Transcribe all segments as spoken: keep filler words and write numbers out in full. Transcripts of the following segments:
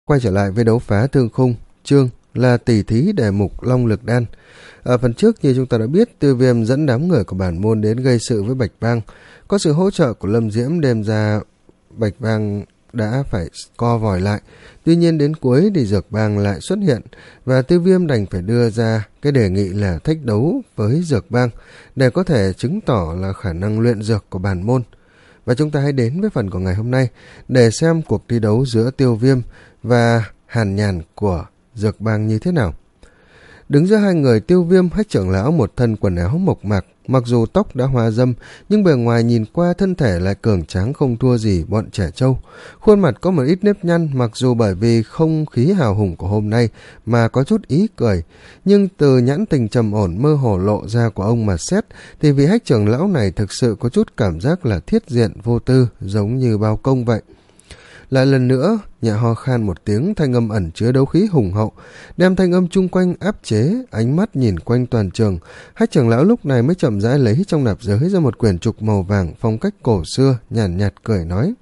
Quay trở lại với đấu phá thương khung, chương là tỷ thí đề mục Long Lực Đan. Ở phần trước như chúng ta đã biết, Tiêu Viêm dẫn đám người của bản môn đến gây sự với Bạch Bang. Có sự hỗ trợ của Lâm Diễm đem ra, Bạch Bang đã phải co vòi lại. Tuy nhiên đến cuối thì Dược Bang lại xuất hiện và Tiêu Viêm đành phải đưa ra cái đề nghị là thách đấu với Dược Bang để có thể chứng tỏ là khả năng luyện dược của bản môn. Và chúng ta hãy đến với phần của ngày hôm nay để xem cuộc thi đấu giữa Tiêu Viêm và Hàn Nhàn của Dược Bang như thế nào. Đứng giữa hai người, Tiêu Viêm Hách trưởng lão một thân quần áo mộc mạc, mặc dù tóc đã hoa râm nhưng bề ngoài nhìn qua thân thể lại cường tráng không thua gì bọn trẻ trâu. Khuôn mặt có một ít nếp nhăn, mặc dù bởi vì không khí hào hùng của hôm nay mà có chút ý cười, nhưng từ nhãn tình trầm ổn mơ hồ lộ ra của ông mà xét thì vị Hách trưởng lão này thực sự có chút cảm giác là thiết diện vô tư, giống như bao công vậy. Lại lần nữa, nhẹ ho khan một tiếng, thanh âm ẩn chứa đấu khí hùng hậu, đem thanh âm chung quanh áp chế, ánh mắt nhìn quanh toàn trường. Hách trưởng lão lúc này mới chậm rãi lấy trong nạp giới ra một quyển trục màu vàng phong cách cổ xưa, nhàn nhạt, nhạt cười nói: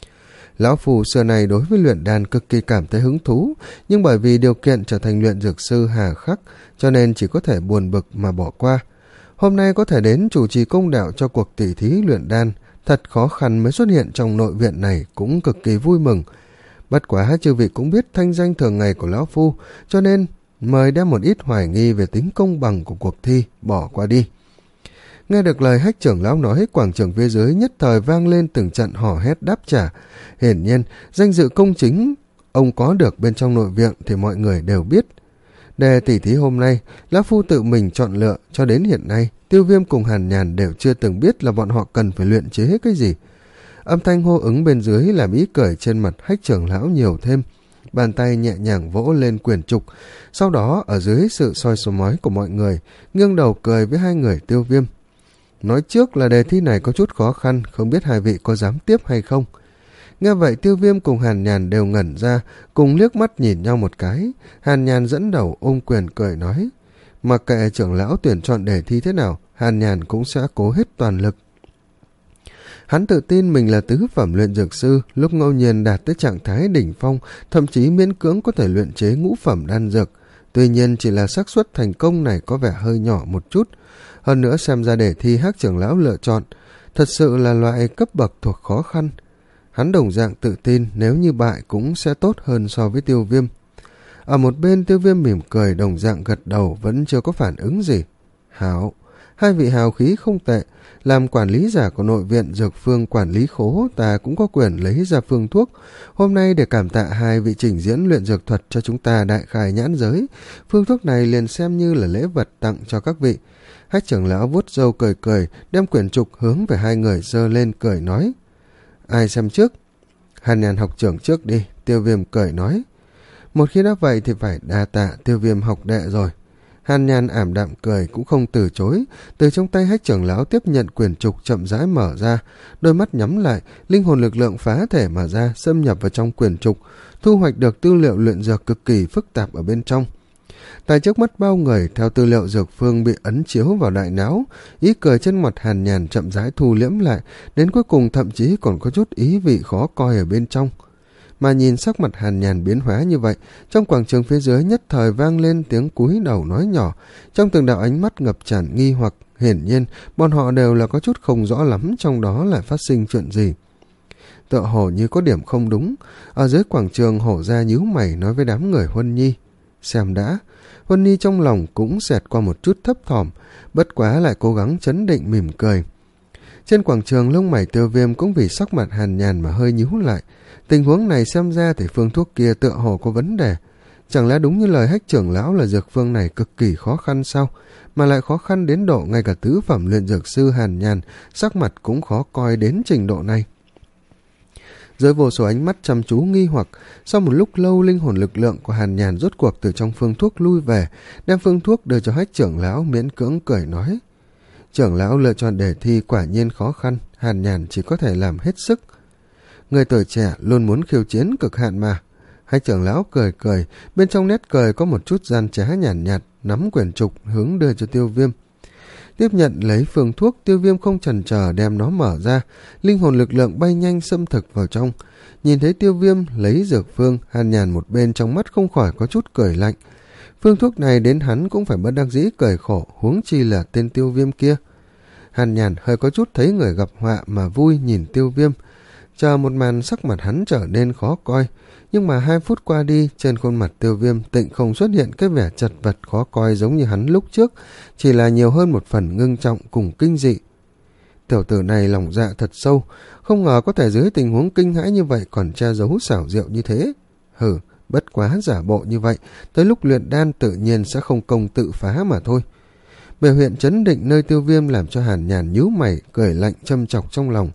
Lão phù xưa này đối với luyện đan cực kỳ cảm thấy hứng thú, nhưng bởi vì điều kiện trở thành luyện dược sư hà khắc, cho nên chỉ có thể buồn bực mà bỏ qua. Hôm nay có thể đến chủ trì công đạo cho cuộc tỷ thí luyện đan, thật khó khăn mới xuất hiện trong nội viện này, cũng cực kỳ vui mừng. Bất quá chư vị cũng biết thanh danh thường ngày của lão phu, cho nên mời đem một ít hoài nghi về tính công bằng của cuộc thi bỏ qua đi. Nghe được lời Hách trưởng lão nói, quảng trường phía dưới nhất thời vang lên từng trận hò hét đáp trả. Hiển nhiên danh dự công chính ông có được bên trong nội viện thì mọi người đều biết. Đề tỷ thí hôm nay, lão phu tự mình chọn lựa, cho đến hiện nay Tiêu Viêm cùng Hàn Nhàn đều chưa từng biết là bọn họ cần phải luyện chế cái gì. Âm thanh hô ứng bên dưới làm ý cười trên mặt Hách trưởng lão nhiều thêm. Bàn tay nhẹ nhàng vỗ lên quyển trục, sau đó ở dưới sự soi số mói của mọi người, nghiêng đầu cười với hai người Tiêu Viêm. Nói trước là đề thi này có chút khó khăn, không biết hai vị có dám tiếp hay không. Nghe vậy Tiêu Viêm cùng Hàn Nhàn đều ngẩn ra, cùng liếc mắt nhìn nhau một cái. Hàn Nhàn dẫn đầu ôm quyền cười nói: Mặc kệ trưởng lão tuyển chọn đề thi thế nào, Hàn Nhàn cũng sẽ cố hết toàn lực. Hắn tự tin mình là tứ phẩm luyện dược sư, lúc ngẫu nhiên đạt tới trạng thái đỉnh phong, thậm chí miễn cưỡng có thể luyện chế ngũ phẩm đan dược. Tuy nhiên chỉ là xác suất thành công này có vẻ hơi nhỏ một chút. Hơn nữa xem ra đề thi Hách trưởng lão lựa chọn thật sự là loại cấp bậc thuộc khó khăn. Hắn đồng dạng tự tin nếu như bại cũng sẽ tốt hơn so với Tiêu Viêm. Ở một bên Tiêu Viêm mỉm cười đồng dạng gật đầu, vẫn chưa có phản ứng gì. Hảo, hai vị hào khí không tệ. Làm quản lý giả của nội viện dược phương quản lý khố, ta cũng có quyền lấy ra phương thuốc. Hôm nay để cảm tạ hai vị trình diễn luyện dược thuật cho chúng ta đại khai nhãn giới, phương thuốc này liền xem như là lễ vật tặng cho các vị. Hách trưởng lão vuốt râu cười cười, đem quyển trục hướng về hai người giơ lên cười nói: Ai xem trước? Hàn Nhàn học trưởng trước đi, Tiêu Viêm cười nói. Một khi đã vậy thì phải đa tạ Tiêu Viêm học đệ rồi. Hàn Nhàn ảm đạm cười cũng không từ chối, từ trong tay Hách trưởng lão tiếp nhận quyển trục chậm rãi mở ra, đôi mắt nhắm lại, linh hồn lực lượng phá thể mà ra, xâm nhập vào trong quyển trục, thu hoạch được tư liệu luyện dược cực kỳ phức tạp ở bên trong. Tại trước mắt bao người, theo tư liệu dược phương bị ấn chiếu vào đại não, ý cười trên mặt Hàn Nhàn chậm rãi thu liễm lại, đến cuối cùng thậm chí còn có chút ý vị khó coi ở bên trong. Mà nhìn sắc mặt Hàn Nhàn biến hóa như vậy, trong quảng trường phía dưới nhất thời vang lên tiếng cúi đầu nói nhỏ, trong từng đạo ánh mắt ngập tràn nghi hoặc. Hiển nhiên bọn họ đều là có chút không rõ lắm trong đó lại phát sinh chuyện gì. Tựa hồ như có điểm không đúng. Ở dưới quảng trường hổ ra nhíu mày nói với đám người Huân Nhi: Xem đã. Huân Nhi trong lòng cũng xẹt qua một chút thấp thỏm, bất quá lại cố gắng trấn định mỉm cười. Trên quảng trường lông mày Tiêu Viêm cũng vì sắc mặt Hàn Nhàn mà hơi nhíu lại. Tình huống này xem ra thì phương thuốc kia tựa hồ có vấn đề. Chẳng lẽ đúng như lời Hách trưởng lão là dược phương này cực kỳ khó khăn sao? Mà lại khó khăn đến độ ngay cả tứ phẩm luyện dược sư Hàn Nhàn sắc mặt cũng khó coi đến trình độ này. Dưới vô số ánh mắt chăm chú nghi hoặc, sau một lúc lâu linh hồn lực lượng của Hàn Nhàn rốt cuộc từ trong phương thuốc lui về, đem phương thuốc đưa cho Hách trưởng lão, miễn cưỡng cười nói: Trưởng lão lựa chọn đề thi quả nhiên khó khăn, Hàn Nhàn chỉ có thể làm hết sức. Người tuổi trẻ luôn muốn khiêu chiến cực hạn mà. Hách trưởng lão cười cười, bên trong nét cười có một chút gian trá nhàn nhạt, nhạt, nắm quyển trục hướng đưa cho Tiêu Viêm. Tiếp nhận lấy phương thuốc, Tiêu Viêm không chần chờ đem nó mở ra, linh hồn lực lượng bay nhanh xâm thực vào trong. Nhìn thấy Tiêu Viêm lấy dược phương, Hàn Nhàn một bên trong mắt không khỏi có chút cười lạnh. Phương thuốc này đến hắn cũng phải bất đắc dĩ cười khổ, huống chi là tên Tiêu Viêm kia. Hàn Nhàn hơi có chút thấy người gặp họa mà vui nhìn Tiêu Viêm. Chờ một màn sắc mặt hắn trở nên khó coi, nhưng mà hai phút qua đi, trên khuôn mặt Tiêu Viêm tịnh không xuất hiện cái vẻ chật vật khó coi giống như hắn lúc trước, chỉ là nhiều hơn một phần ngưng trọng cùng kinh dị. Tiểu tử này lòng dạ thật sâu, không ngờ có thể dưới tình huống kinh hãi như vậy còn che giấu xảo diệu như thế. Hừ, bất quá giả bộ như vậy, tới lúc luyện đan tự nhiên sẽ không công tự phá mà thôi. Biểu hiện chấn định nơi Tiêu Viêm làm cho Hàn Nhàn nhíu mày, cười lạnh châm chọc trong lòng.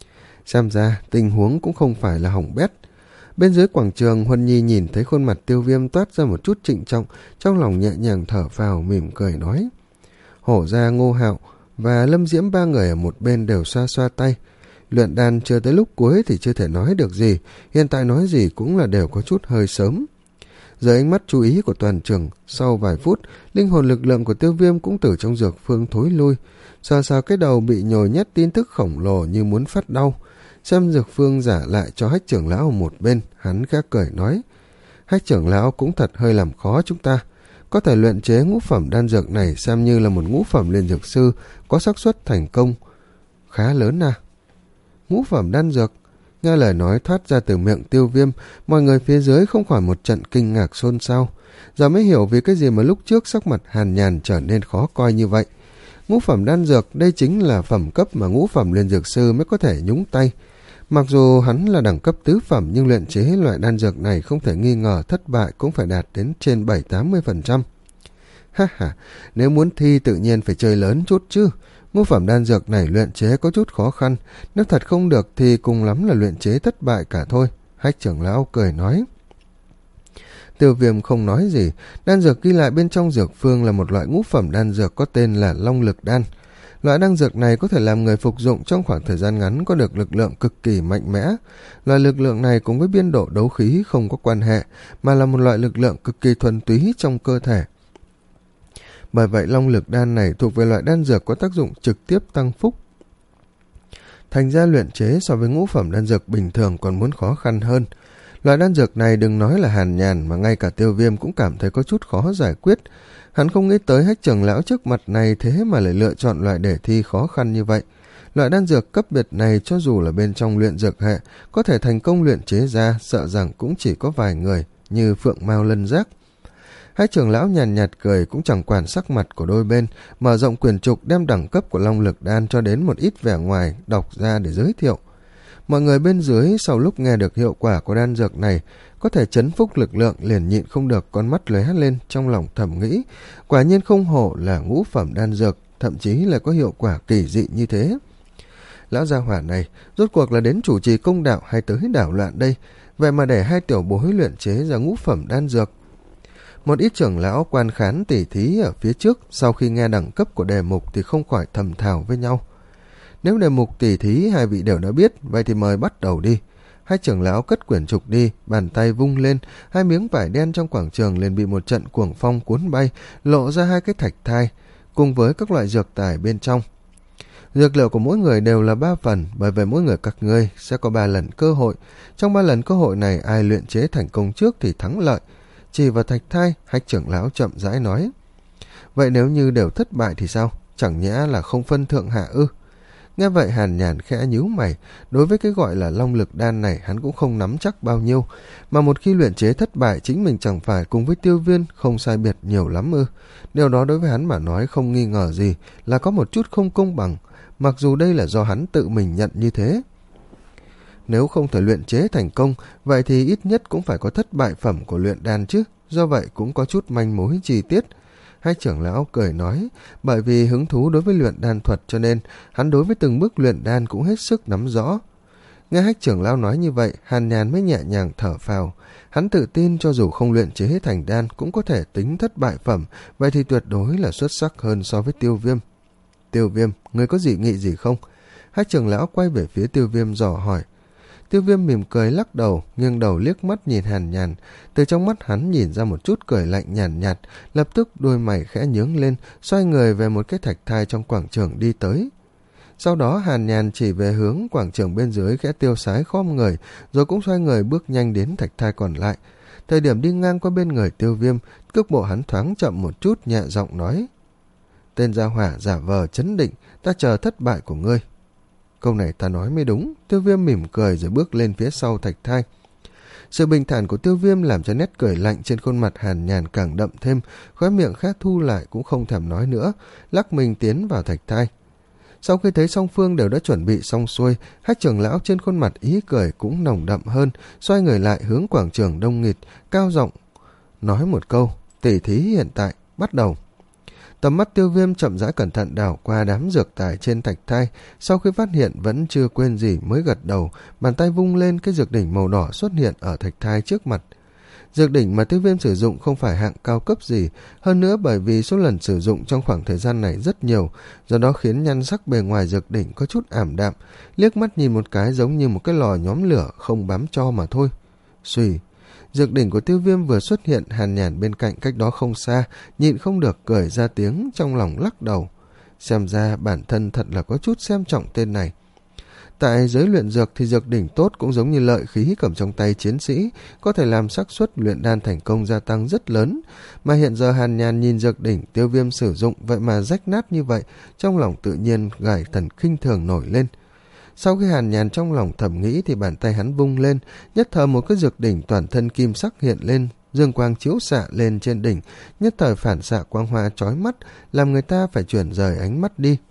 Xem ra tình huống cũng không phải là hỏng bét. Bên dưới quảng trường, Huân Nhi nhìn thấy khuôn mặt Tiêu Viêm toát ra một chút trịnh trọng, trong lòng nhẹ nhàng thở phào mỉm cười nói. Hổ Gia, Ngô Hạo và Lâm Diễm ba người ở một bên đều xoa xoa tay. Luyện đan chưa tới lúc cuối thì chưa thể nói được gì, hiện tại nói gì cũng là đều có chút hơi sớm. Dưới ánh mắt chú ý của toàn trường, sau vài phút, linh hồn lực lượng của Tiêu Viêm cũng từ trong dược phương thối lui, sờ sờ cái đầu bị nhồi nhét tin tức khổng lồ như muốn phát đau. Xem dược phương giả lại cho Hách trưởng lão một bên, hắn khẽ cười nói. Hách trưởng lão cũng thật hơi làm khó chúng ta. Có thể luyện chế ngũ phẩm đan dược này xem như là một ngũ phẩm liên dược sư, có xác suất thành công khá lớn à. Ngũ phẩm đan dược, nghe lời nói thoát ra từ miệng Tiêu Viêm, mọi người phía dưới không khỏi một trận kinh ngạc xôn xao. Giờ mới hiểu vì cái gì mà lúc trước sắc mặt Hàn Nhàn trở nên khó coi như vậy. Ngũ phẩm đan dược, đây chính là phẩm cấp mà ngũ phẩm liên dược sư mới có thể nhúng tay. Mặc dù hắn là đẳng cấp tứ phẩm nhưng luyện chế loại đan dược này không thể nghi ngờ thất bại cũng phải đạt đến trên bảy tám mươi phần trăm. Ha ha, nếu muốn thi tự nhiên phải chơi lớn chút chứ. Ngũ phẩm đan dược này luyện chế có chút khó khăn, nếu thật không được thì cùng lắm là luyện chế thất bại cả thôi. Hách trưởng lão cười nói. Tiêu Viêm không nói gì, đan dược ghi lại bên trong dược phương là một loại ngũ phẩm đan dược có tên là Long Lực Đan. Loại đan dược này có thể làm người phục dụng trong khoảng thời gian ngắn có được lực lượng cực kỳ mạnh mẽ. Loại lực lượng này cùng với biên độ đấu khí không có quan hệ, mà là một loại lực lượng cực kỳ thuần túy trong cơ thể. Bởi vậy Long Lực Đan này thuộc về loại đan dược có tác dụng trực tiếp tăng phúc. Thành ra luyện chế so với ngũ phẩm đan dược bình thường còn muốn khó khăn hơn. Loại đan dược này đừng nói là Hàn Nhàn mà ngay cả Tiêu Viêm cũng cảm thấy có chút khó giải quyết. Hắn không nghĩ tới Hách trưởng lão trước mặt này thế mà lại lựa chọn loại đề thi khó khăn như vậy. Loại đan dược cấp biệt này cho dù là bên trong luyện dược hệ có thể thành công luyện chế ra, sợ rằng cũng chỉ có vài người như Phượng Mao Lân Giác. Hách trưởng lão nhàn nhạt cười cũng chẳng quản sắc mặt của đôi bên, mở rộng quyển trục đem đẳng cấp của Long Lực Đan cho đến một ít vẻ ngoài đọc ra để giới thiệu. Mọi người bên dưới sau lúc nghe được hiệu quả của đan dược này có thể chấn phúc lực lượng liền nhịn không được con mắt lóe lên, trong lòng thầm nghĩ quả nhiên không hổ là ngũ phẩm đan dược, thậm chí là có hiệu quả kỳ dị như thế. Lão gia hỏa này rốt cuộc là đến chủ trì công đạo hay tới đảo loạn đây, vậy mà để hai tiểu bối luyện chế ra ngũ phẩm đan dược. Một ít trưởng lão quan khán tỉ thí ở phía trước sau khi nghe đẳng cấp của đề mục thì không khỏi thầm thào với nhau. Nếu đề mục tỉ thí hai vị đều đã biết, vậy thì mời bắt đầu đi. Hai trưởng lão cất quyển trục đi, bàn tay vung lên, hai miếng vải đen trong quảng trường liền bị một trận cuồng phong cuốn bay, lộ ra hai cái thạch thai, cùng với các loại dược tài bên trong. Dược liệu của mỗi người đều là ba phần, bởi vậy mỗi người các ngươi sẽ có ba lần cơ hội. Trong ba lần cơ hội này, ai luyện chế thành công trước thì thắng lợi. Chỉ vào thạch thai, Hách trưởng lão chậm rãi nói. Vậy nếu như đều thất bại thì sao? Chẳng nhẽ là không phân thượng hạ ư? Nghe vậy Hàn Nhàn khẽ nhíu mày, đối với cái gọi là Long Lực Đan này hắn cũng không nắm chắc bao nhiêu, mà một khi luyện chế thất bại chính mình chẳng phải cùng với Tiêu Viên không sai biệt nhiều lắm ư? Điều đó đối với hắn mà nói không nghi ngờ gì là có một chút không công bằng, mặc dù đây là do hắn tự mình nhận như thế. Nếu không thể luyện chế thành công, vậy thì ít nhất cũng phải có thất bại phẩm của luyện đan chứ, do vậy cũng có chút manh mối chi tiết. Hai trưởng lão cười nói, bởi vì hứng thú đối với luyện đan thuật cho nên hắn đối với từng bước luyện đan cũng hết sức nắm rõ. Nghe Hách trưởng lão nói như vậy, Hàn Nhàn mới nhẹ nhàng thở phào. Hắn tự tin cho dù không luyện chế thành đan cũng có thể tính thất bại phẩm, vậy thì tuyệt đối là xuất sắc hơn so với Tiêu Viêm. Tiêu Viêm, ngươi có dị nghị gì không? Hai trưởng lão quay về phía Tiêu Viêm dò hỏi. Tiêu Viêm mỉm cười lắc đầu, nghiêng đầu liếc mắt nhìn Hàn Nhàn, từ trong mắt hắn nhìn ra một chút cười lạnh nhàn nhạt, nhạt, lập tức đôi mày khẽ nhướng lên, xoay người về một cái thạch thai trong quảng trường đi tới. Sau đó Hàn Nhàn chỉ về hướng quảng trường bên dưới, khẽ tiêu sái khom người, rồi cũng xoay người bước nhanh đến thạch thai còn lại. Thời điểm đi ngang qua bên người Tiêu Viêm, cước bộ hắn thoáng chậm một chút, nhẹ giọng nói: tên gia hỏa giả vờ chấn định, ta chờ thất bại của ngươi. Câu này ta nói mới đúng. Tiêu Viêm mỉm cười rồi bước lên phía sau thạch thai. Sự bình thản của Tiêu Viêm làm cho nét cười lạnh trên khuôn mặt Hàn Nhàn càng đậm thêm, khóe miệng khẽ thu lại cũng không thèm nói nữa, lắc mình tiến vào thạch thai. Sau khi thấy song phương đều đã chuẩn bị xong xuôi, Hách trưởng lão trên khuôn mặt ý cười cũng nồng đậm hơn, xoay người lại hướng quảng trường đông nghịt, cao giọng nói một câu: tỷ thí hiện tại bắt đầu. Tầm mắt Tiêu Viêm chậm rãi cẩn thận đảo qua đám dược tài trên thạch thai, sau khi phát hiện vẫn chưa quên gì mới gật đầu, bàn tay vung lên, cái dược đỉnh màu đỏ xuất hiện ở thạch thai trước mặt. Dược đỉnh mà Tiêu Viêm sử dụng không phải hạng cao cấp gì, hơn nữa bởi vì số lần sử dụng trong khoảng thời gian này rất nhiều, do đó khiến nhan sắc bề ngoài dược đỉnh có chút ảm đạm, liếc mắt nhìn một cái giống như một cái lò nhóm lửa không bám tro mà thôi. Xùy, dược đỉnh của Tiêu Viêm vừa xuất hiện, Hàn Nhàn bên cạnh cách đó không xa nhịn không được cười ra tiếng, trong lòng lắc đầu. Xem ra bản thân thật là có chút xem trọng tên này. Tại giới luyện dược thì dược đỉnh tốt cũng giống như lợi khí cầm trong tay chiến sĩ, có thể làm xác suất luyện đan thành công gia tăng rất lớn. Mà hiện giờ Hàn Nhàn nhìn dược đỉnh Tiêu Viêm sử dụng vậy mà rách nát như vậy, trong lòng tự nhiên gài thần khinh thường nổi lên. Sau khi Hàn Nhàn trong lòng thầm nghĩ thì bàn tay hắn vung lên, nhất thời một cái dược đỉnh toàn thân kim sắc hiện lên, dương quang chiếu xạ lên trên đỉnh, nhất thời phản xạ quang hoa chói mắt, làm người ta phải chuyển rời ánh mắt đi.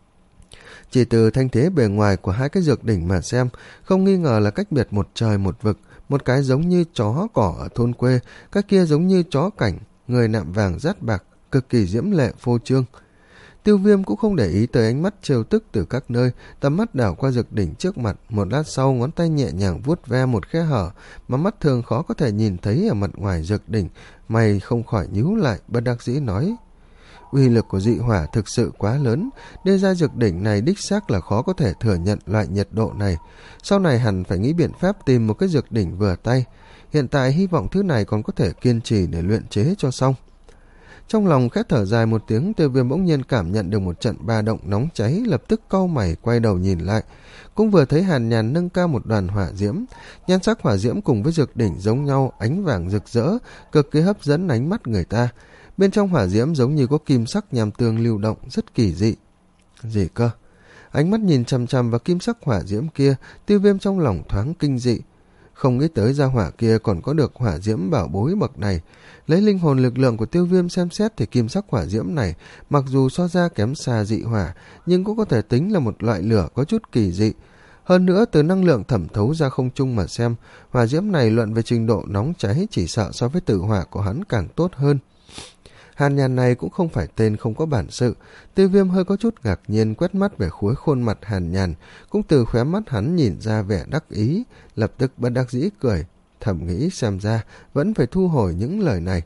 Chỉ từ thanh thế bề ngoài của hai cái dược đỉnh mà xem, không nghi ngờ là cách biệt một trời một vực, một cái giống như chó cỏ ở thôn quê, cái kia giống như chó cảnh, người nạm vàng rát bạc, cực kỳ diễm lệ phô trương. Tiêu Viêm cũng không để ý tới ánh mắt trêu tức từ các nơi, tầm mắt đảo qua dược đỉnh trước mặt, một lát sau ngón tay nhẹ nhàng vuốt ve một khe hở mà mắt thường khó có thể nhìn thấy ở mặt ngoài dược đỉnh, mày không khỏi nhíu lại, bất đắc dĩ nói: uy lực của dị hỏa thực sự quá lớn, đưa ra dược đỉnh này đích xác là khó có thể thừa nhận loại nhiệt độ này. Sau này hẳn phải nghĩ biện pháp tìm một cái dược đỉnh vừa tay. Hiện tại hy vọng thứ này còn có thể kiên trì để luyện chế cho xong. Trong lòng khẽ thở dài một tiếng, Tiêu Viêm bỗng nhiên cảm nhận được một trận ba động nóng cháy, lập tức cau mày quay đầu nhìn lại, cũng vừa thấy Hàn Nhàn nâng cao một đoàn hỏa diễm. Nhan sắc hỏa diễm cùng với dược đỉnh giống nhau, ánh vàng rực rỡ, cực kỳ hấp dẫn ánh mắt người ta. Bên trong hỏa diễm giống như có kim sắc nham tương lưu động, rất kỳ dị. Gì cơ? Ánh mắt nhìn chằm chằm vào kim sắc hỏa diễm kia, Tiêu Viêm trong lòng thoáng kinh dị. Không nghĩ tới gia hỏa kia còn có được hỏa diễm bảo bối bậc này. Lấy linh hồn lực lượng của Tiêu Viêm xem xét thì kim sắc hỏa diễm này mặc dù so ra kém xa dị hỏa, nhưng cũng có thể tính là một loại lửa có chút kỳ dị. Hơn nữa từ năng lượng thẩm thấu ra không trung mà xem, hỏa diễm này luận về trình độ nóng cháy chỉ sợ so với tử hỏa của hắn càng tốt hơn. Hàn Nhàn này cũng không phải tên không có bản sự. Tiêu Viêm hơi có chút ngạc nhiên quét mắt về khối khuôn mặt Hàn Nhàn, cũng từ khóe mắt hắn nhìn ra vẻ đắc ý, lập tức bất đắc dĩ cười, thầm nghĩ xem ra vẫn phải thu hồi những lời này.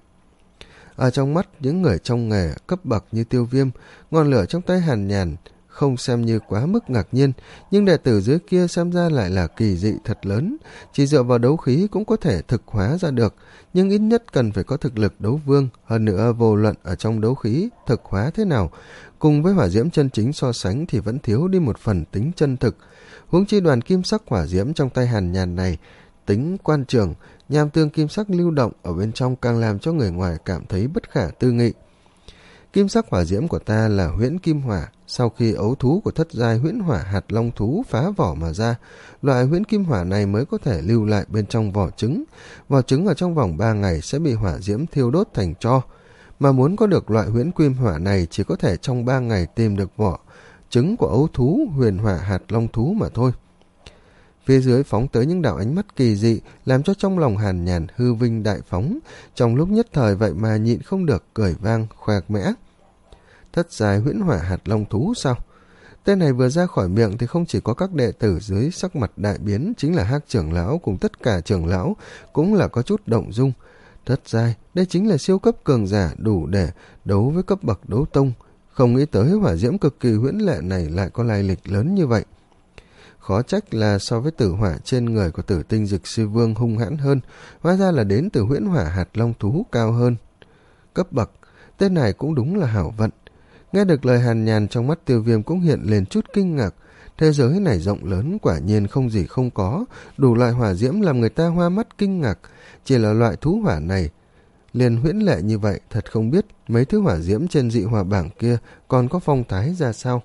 Ở trong mắt những người trong nghề cấp bậc như Tiêu Viêm, ngọn lửa trong tay Hàn Nhàn không xem như quá mức ngạc nhiên, nhưng đệ tử dưới kia xem ra lại là kỳ dị thật lớn. Chỉ dựa vào đấu khí cũng có thể thực hóa ra được, nhưng ít nhất cần phải có thực lực đấu vương. Hơn nữa vô luận ở trong đấu khí thực hóa thế nào, cùng với hỏa diễm chân chính so sánh thì vẫn thiếu đi một phần tính chân thực. Huống chi đoàn kim sắc hỏa diễm trong tay Hàn Nhàn này, tính quan trường, nham tương kim sắc lưu động ở bên trong càng làm cho người ngoài cảm thấy bất khả tư nghị. Kim sắc hỏa diễm của ta là huyễn kim hỏa, sau khi ấu thú của thất giai huyễn hỏa hạt long thú phá vỏ mà ra, loại huyễn kim hỏa này mới có thể lưu lại bên trong vỏ trứng. Vỏ trứng ở trong vòng ba ngày sẽ bị hỏa diễm thiêu đốt thành tro, mà muốn có được loại huyễn kim hỏa này chỉ có thể trong ba ngày tìm được vỏ trứng của ấu thú huyền hỏa hạt long thú mà thôi. Phía dưới phóng tới những đạo ánh mắt kỳ dị, làm cho trong lòng Hàn Nhàn hư vinh đại phóng, trong lúc nhất thời vậy mà nhịn không được cười vang khoe mẽ. Thất giai huyễn hỏa hạt long thú sao? Tên này vừa ra khỏi miệng thì không chỉ có các đệ tử dưới sắc mặt đại biến, chính là Hắc trưởng lão cùng tất cả trưởng lão cũng là có chút động dung. Thất giai, đây chính là siêu cấp cường giả đủ để đấu với cấp bậc đấu tông, không nghĩ tới hỏa diễm cực kỳ huyễn lệ này lại có lai lịch lớn như vậy. Khó trách là so với tử hỏa trên người của Tử Tinh Dực Sư Vương hung hãn hơn, hóa ra là đến từ huyễn hỏa hạt long thú cao hơn cấp bậc. Tên này cũng đúng là hảo vận. Nghe được lời Hàn Nhàn, trong mắt Tiêu Viêm cũng hiện lên chút kinh ngạc. Thế giới này rộng lớn, quả nhiên không gì không có, đủ loại hỏa diễm làm người ta hoa mắt kinh ngạc. Chỉ là loại thú hỏa này liền huyễn lệ như vậy, thật không biết mấy thứ hỏa diễm trên dị hỏa bảng kia còn có phong thái ra sao.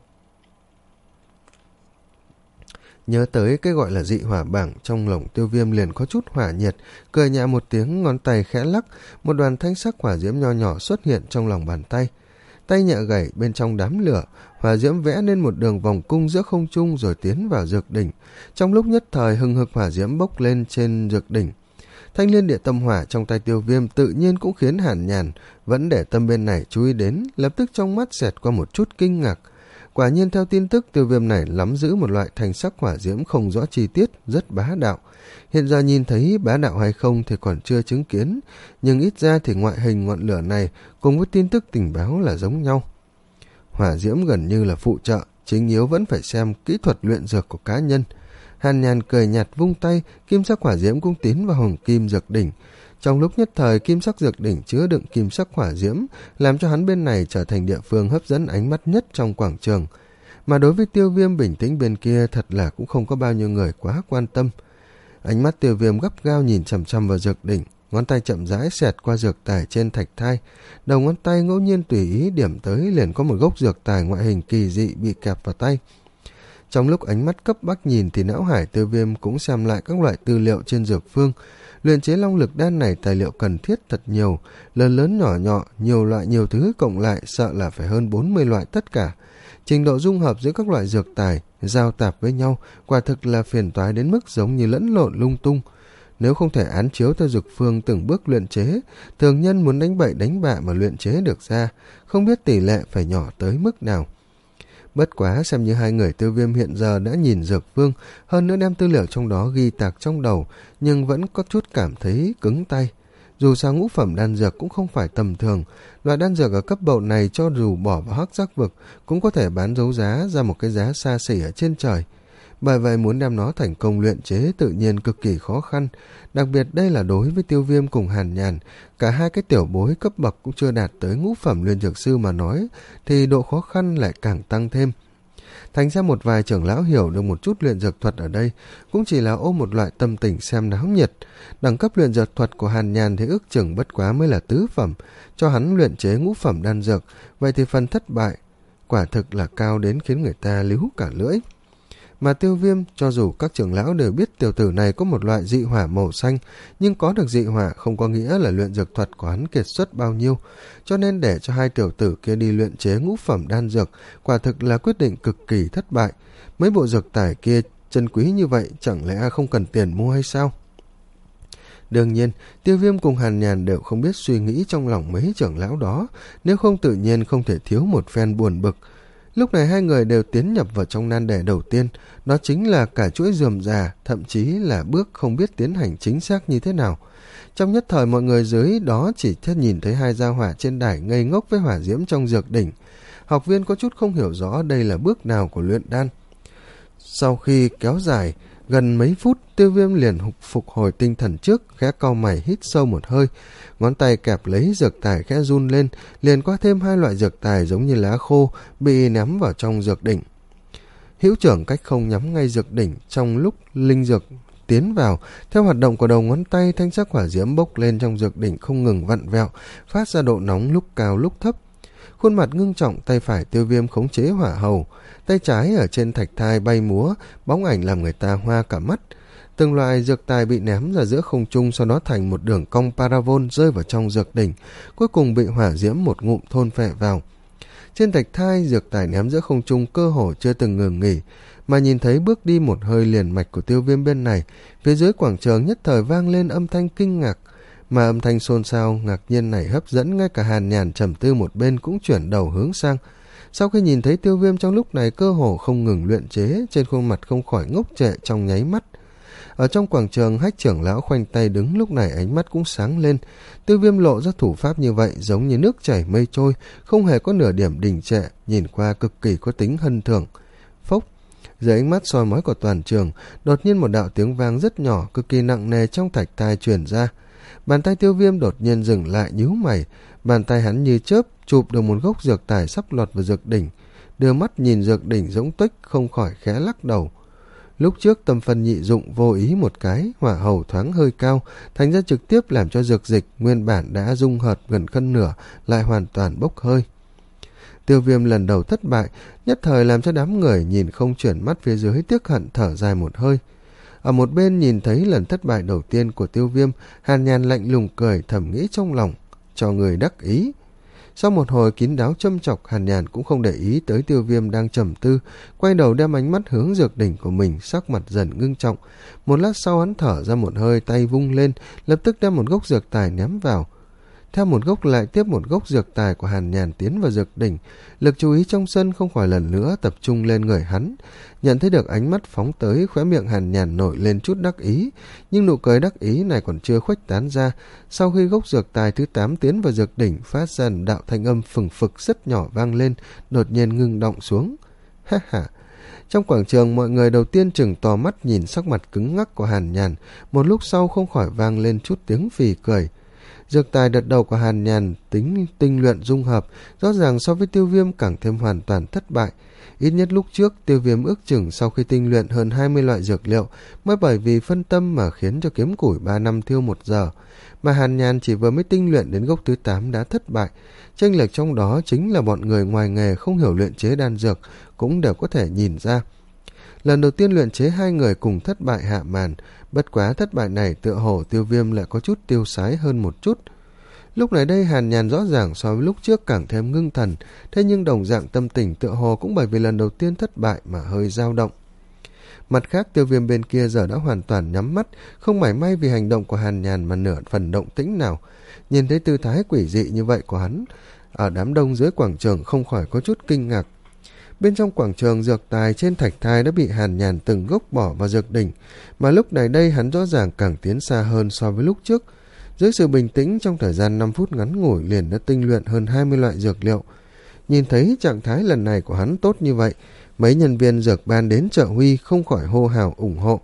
Nhớ tới cái gọi là dị hỏa bảng, trong lòng Tiêu Viêm liền có chút hỏa nhiệt, cười nhẹ một tiếng, ngón tay khẽ lắc, một đoàn thanh sắc hỏa diễm nho nhỏ xuất hiện trong lòng bàn tay. Tay nhẹ gảy, bên trong đám lửa, hỏa diễm vẽ nên một đường vòng cung giữa không trung rồi tiến vào dược đỉnh. Trong lúc nhất thời, hừng hực hỏa diễm bốc lên trên dược đỉnh. Thanh liên địa tâm hỏa trong tay Tiêu Viêm tự nhiên cũng khiến Hàn Nhàn vẫn để tâm bên này chú ý đến, lập tức trong mắt xẹt qua một chút kinh ngạc. Quả nhiên theo tin tức, Tiêu Viêm này nắm giữ một loại thanh sắc hỏa diễm không rõ chi tiết, rất bá đạo. Hiện giờ nhìn thấy bá đạo hay không thì còn chưa chứng kiến, nhưng ít ra thì ngoại hình ngọn lửa này cùng với tin tức tình báo là giống nhau. Hỏa diễm gần như là phụ trợ, chính yếu vẫn phải xem kỹ thuật luyện dược của cá nhân. Hàn Nhàn cười nhạt vung tay, kim sắc hỏa diễm cũng tiến vào hồng kim dược đỉnh. Trong lúc nhất thời, kim sắc dược đỉnh chứa đựng kim sắc hỏa diễm, làm cho hắn bên này trở thành địa phương hấp dẫn ánh mắt nhất trong quảng trường. Mà đối với Tiêu Viêm bình tĩnh bên kia, thật là cũng không có bao nhiêu người quá quan tâm. Ánh mắt Tiêu Viêm gắt gao nhìn chằm chằm vào dược đỉnh, ngón tay chậm rãi xẹt qua dược tài trên thạch thai, đầu ngón tay ngẫu nhiên tùy ý điểm tới, liền có một gốc dược tài ngoại hình kỳ dị bị kẹp vào tay. Trong lúc ánh mắt cấp bách nhìn thì não hải Tiêu Viêm cũng xem lại các loại tư liệu trên dược phương. Luyện chế long lực đan này tài liệu cần thiết thật nhiều, lớn lớn nhỏ nhỏ, nhiều loại nhiều thứ cộng lại sợ là phải hơn bốn mươi loại tất cả. Trình độ dung hợp giữa các loại dược tài, giao tạp với nhau, quả thực là phiền toái đến mức giống như lẫn lộn lung tung. Nếu không thể án chiếu theo dược phương từng bước luyện chế, thường nhân muốn đánh bậy đánh bạ mà luyện chế được ra, không biết tỷ lệ phải nhỏ tới mức nào. Bất quá xem như hai người Tiêu Viêm hiện giờ đã nhìn dược phương, hơn nữa đem tư liệu trong đó ghi tạc trong đầu, nhưng vẫn có chút cảm thấy cứng tay. Dù sao ngũ phẩm đan dược cũng không phải tầm thường, loại đan dược ở cấp bậc này cho dù bỏ vào hắc giác vực cũng có thể bán đấu giá ra một cái giá xa xỉ ở trên trời. Bởi vậy muốn đem nó thành công luyện chế tự nhiên cực kỳ khó khăn, đặc biệt đây là đối với Tiêu Viêm cùng Hàn Nhàn, cả hai cái tiểu bối cấp bậc cũng chưa đạt tới ngũ phẩm luyện dược sư mà nói, thì độ khó khăn lại càng tăng thêm. Thành ra một vài trưởng lão hiểu được một chút luyện dược thuật ở đây, cũng chỉ là ôm một loại tâm tình xem náo nhiệt. Đẳng cấp luyện dược thuật của Hàn Nhàn thì ước chừng bất quá mới là tứ phẩm, cho hắn luyện chế ngũ phẩm đan dược, vậy thì phần thất bại quả thực là cao đến khiến người ta líu cả lưỡi. Mà Tiêu Viêm, cho dù các trưởng lão đều biết tiểu tử này có một loại dị hỏa màu xanh, nhưng có được dị hỏa không có nghĩa là luyện dược thuật của hắn kiệt xuất bao nhiêu, cho nên để cho hai tiểu tử kia đi luyện chế ngũ phẩm đan dược, quả thực là quyết định cực kỳ thất bại. Mấy bộ dược tải kia chân quý như vậy, chẳng lẽ không cần tiền mua hay sao? Đương nhiên, Tiêu Viêm cùng Hàn Nhàn đều không biết suy nghĩ trong lòng mấy trưởng lão đó, nếu không tự nhiên không thể thiếu một phen buồn bực. Lúc này hai người đều tiến nhập vào trong nan đề đầu tiên, đó chính là cả chuỗi rườm rà, thậm chí là bước không biết tiến hành chính xác như thế nào. Trong nhất thời mọi người dưới đó chỉ thiết nhìn thấy hai gia hỏa trên đài ngây ngốc với hỏa diễm trong dược đỉnh. Học viên có chút không hiểu rõ đây là bước nào của luyện đan. Sau khi kéo dài gần mấy phút, Tiêu Viêm liền phục hồi tinh thần trước, khẽ cau mày hít sâu một hơi, ngón tay kẹp lấy dược tài khẽ run lên, liền có thêm hai loại dược tài giống như lá khô bị ném vào trong dược đỉnh. Hữu trưởng cách không nhắm ngay dược đỉnh, trong lúc linh dược tiến vào, theo hoạt động của đầu ngón tay, thanh sắc hỏa diễm bốc lên trong dược đỉnh không ngừng vặn vẹo, phát ra độ nóng lúc cao lúc thấp. Khuôn mặt ngưng trọng, tay phải Tiêu Viêm khống chế hỏa hầu, tay trái ở trên thạch thai bay múa, bóng ảnh làm người ta hoa cả mắt. Từng loại dược tài bị ném ra giữa không trung, sau đó thành một đường cong paravol rơi vào trong dược đỉnh, cuối cùng bị hỏa diễm một ngụm thôn phệ vào. Trên thạch thai, dược tài ném giữa không trung cơ hồ chưa từng ngừng nghỉ, mà nhìn thấy bước đi một hơi liền mạch của Tiêu Viêm bên này, phía dưới quảng trường nhất thời vang lên âm thanh kinh ngạc. Mà âm thanh xôn xao ngạc nhiên này hấp dẫn ngay cả Hàn Nhàn trầm tư một bên cũng chuyển đầu hướng sang. Sau khi nhìn thấy Tiêu Viêm trong lúc này cơ hồ không ngừng luyện chế, trên khuôn mặt không khỏi ngốc trệ trong nháy mắt. Ở trong quảng trường, Hách trưởng lão khoanh tay đứng, lúc này ánh mắt cũng sáng lên. Tiêu Viêm lộ ra thủ pháp như vậy giống như nước chảy mây trôi, không hề có nửa điểm đình trệ, nhìn qua cực kỳ có tính hân thường. Phốc, dưới ánh mắt soi mói của toàn trường, đột nhiên một đạo tiếng vang rất nhỏ, cực kỳ nặng nề trong thạch tai truyền ra. Bàn tay Tiêu Viêm đột nhiên dừng lại, nhíu mày. Bàn tay hắn như chớp chụp được một gốc dược tài sắp lọt vào dược đỉnh, đưa mắt nhìn dược đỉnh rỗng tuếch, không khỏi khẽ lắc đầu. Lúc trước tâm phân nhị dụng vô ý một cái, hỏa hầu thoáng hơi cao, thành ra trực tiếp làm cho dược dịch nguyên bản đã dung hợp gần cân nửa lại hoàn toàn bốc hơi. Tiêu Viêm lần đầu thất bại, nhất thời làm cho đám người nhìn không chuyển mắt phía dưới tiếc hận thở dài một hơi. Ở một bên nhìn thấy lần thất bại đầu tiên của Tiêu Viêm, Hàn Nhàn lạnh lùng cười, thầm nghĩ trong lòng, cho người đắc ý. Sau một hồi kín đáo châm chọc, Hàn Nhàn cũng không để ý tới Tiêu Viêm đang trầm tư, quay đầu đem ánh mắt hướng dược đỉnh của mình, sắc mặt dần ngưng trọng. Một lát sau hắn thở ra một hơi, tay vung lên, lập tức đem một gốc dược tài ném vào. Theo một gốc lại tiếp một gốc dược tài của Hàn Nhàn tiến vào dược đỉnh, lực chú ý trong sân không khỏi lần nữa tập trung lên người hắn. Nhận thấy được ánh mắt phóng tới, khóe miệng Hàn Nhàn nổi lên chút đắc ý, nhưng nụ cười đắc ý này còn chưa khuếch tán ra. Sau khi gốc dược tài thứ tám tiến vào dược đỉnh, phát ra đạo thanh âm phừng phực rất nhỏ vang lên, đột nhiên ngưng động xuống. Ha ha! Trong quảng trường, mọi người đầu tiên chừng to mắt nhìn sắc mặt cứng ngắc của Hàn Nhàn, một lúc sau không khỏi vang lên chút tiếng phì cười. Dược tài đợt đầu của Hàn Nhàn tính tinh luyện dung hợp, rõ ràng so với Tiêu Viêm càng thêm hoàn toàn thất bại. Ít nhất lúc trước, Tiêu Viêm ước chừng sau khi tinh luyện hơn hai mươi loại dược liệu, mới bởi vì phân tâm mà khiến cho kiếm củi ba năm thiêu một giờ. Mà Hàn Nhàn chỉ vừa mới tinh luyện đến gốc thứ tám đã thất bại. Chênh lệch trong đó chính là bọn người ngoài nghề không hiểu luyện chế đan dược, cũng đều có thể nhìn ra. Lần đầu tiên luyện chế hai người cùng thất bại hạ màn, bất quá thất bại này tựa hồ Tiêu Viêm lại có chút tiêu sái hơn một chút. Lúc này đây Hàn Nhàn rõ ràng so với lúc trước càng thêm ngưng thần, thế nhưng đồng dạng tâm tình tựa hồ cũng bởi vì lần đầu tiên thất bại mà hơi dao động. Mặt khác, Tiêu Viêm bên kia giờ đã hoàn toàn nhắm mắt, không mảy may vì hành động của Hàn Nhàn mà nửa phần động tĩnh nào. Nhìn thấy tư thái quỷ dị như vậy của hắn, ở đám đông dưới quảng trường không khỏi có chút kinh ngạc. Bên trong quảng trường, dược tài trên thạch thai đã bị Hàn Nhàn từng gốc bỏ vào dược đỉnh, mà lúc này đây hắn rõ ràng càng tiến xa hơn so với lúc trước. Dưới sự bình tĩnh, trong thời gian năm phút ngắn ngủi liền đã tinh luyện hơn hai mươi loại dược liệu. Nhìn thấy trạng thái lần này của hắn tốt như vậy, mấy nhân viên dược ban đến trợ huy không khỏi hô hào ủng hộ.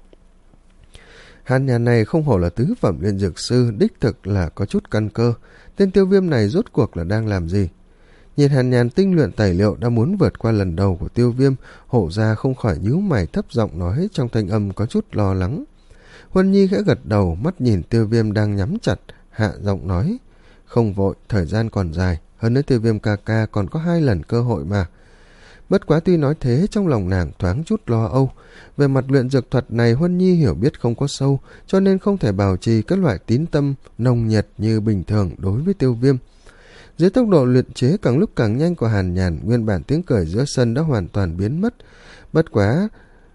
Hàn Nhàn này không hổ là tứ phẩm luyện dược sư, đích thực là có chút căn cơ. Tên Tiêu Viêm này rốt cuộc là đang làm gì? Nhìn Hàn Nhàn tinh luyện tài liệu đã muốn vượt qua lần đầu của Tiêu Viêm, Hổ Gia không khỏi nhíu mày thấp giọng nói trong thanh âm có chút lo lắng. Huân Nhi khẽ gật đầu, mắt nhìn Tiêu Viêm đang nhắm chặt, hạ giọng nói, không vội, thời gian còn dài, hơn nữa Tiêu Viêm ca ca còn có hai lần cơ hội mà. Bất quá tuy nói thế, trong lòng nàng thoáng chút lo âu. Về mặt luyện dược thuật này Huân Nhi hiểu biết không có sâu, cho nên không thể bảo trì các loại tín tâm nồng nhiệt như bình thường đối với Tiêu Viêm. Dưới tốc độ luyện chế càng lúc càng nhanh của Hàn Nhàn, nguyên bản tiếng cười giữa sân đã hoàn toàn biến mất. Bất quá,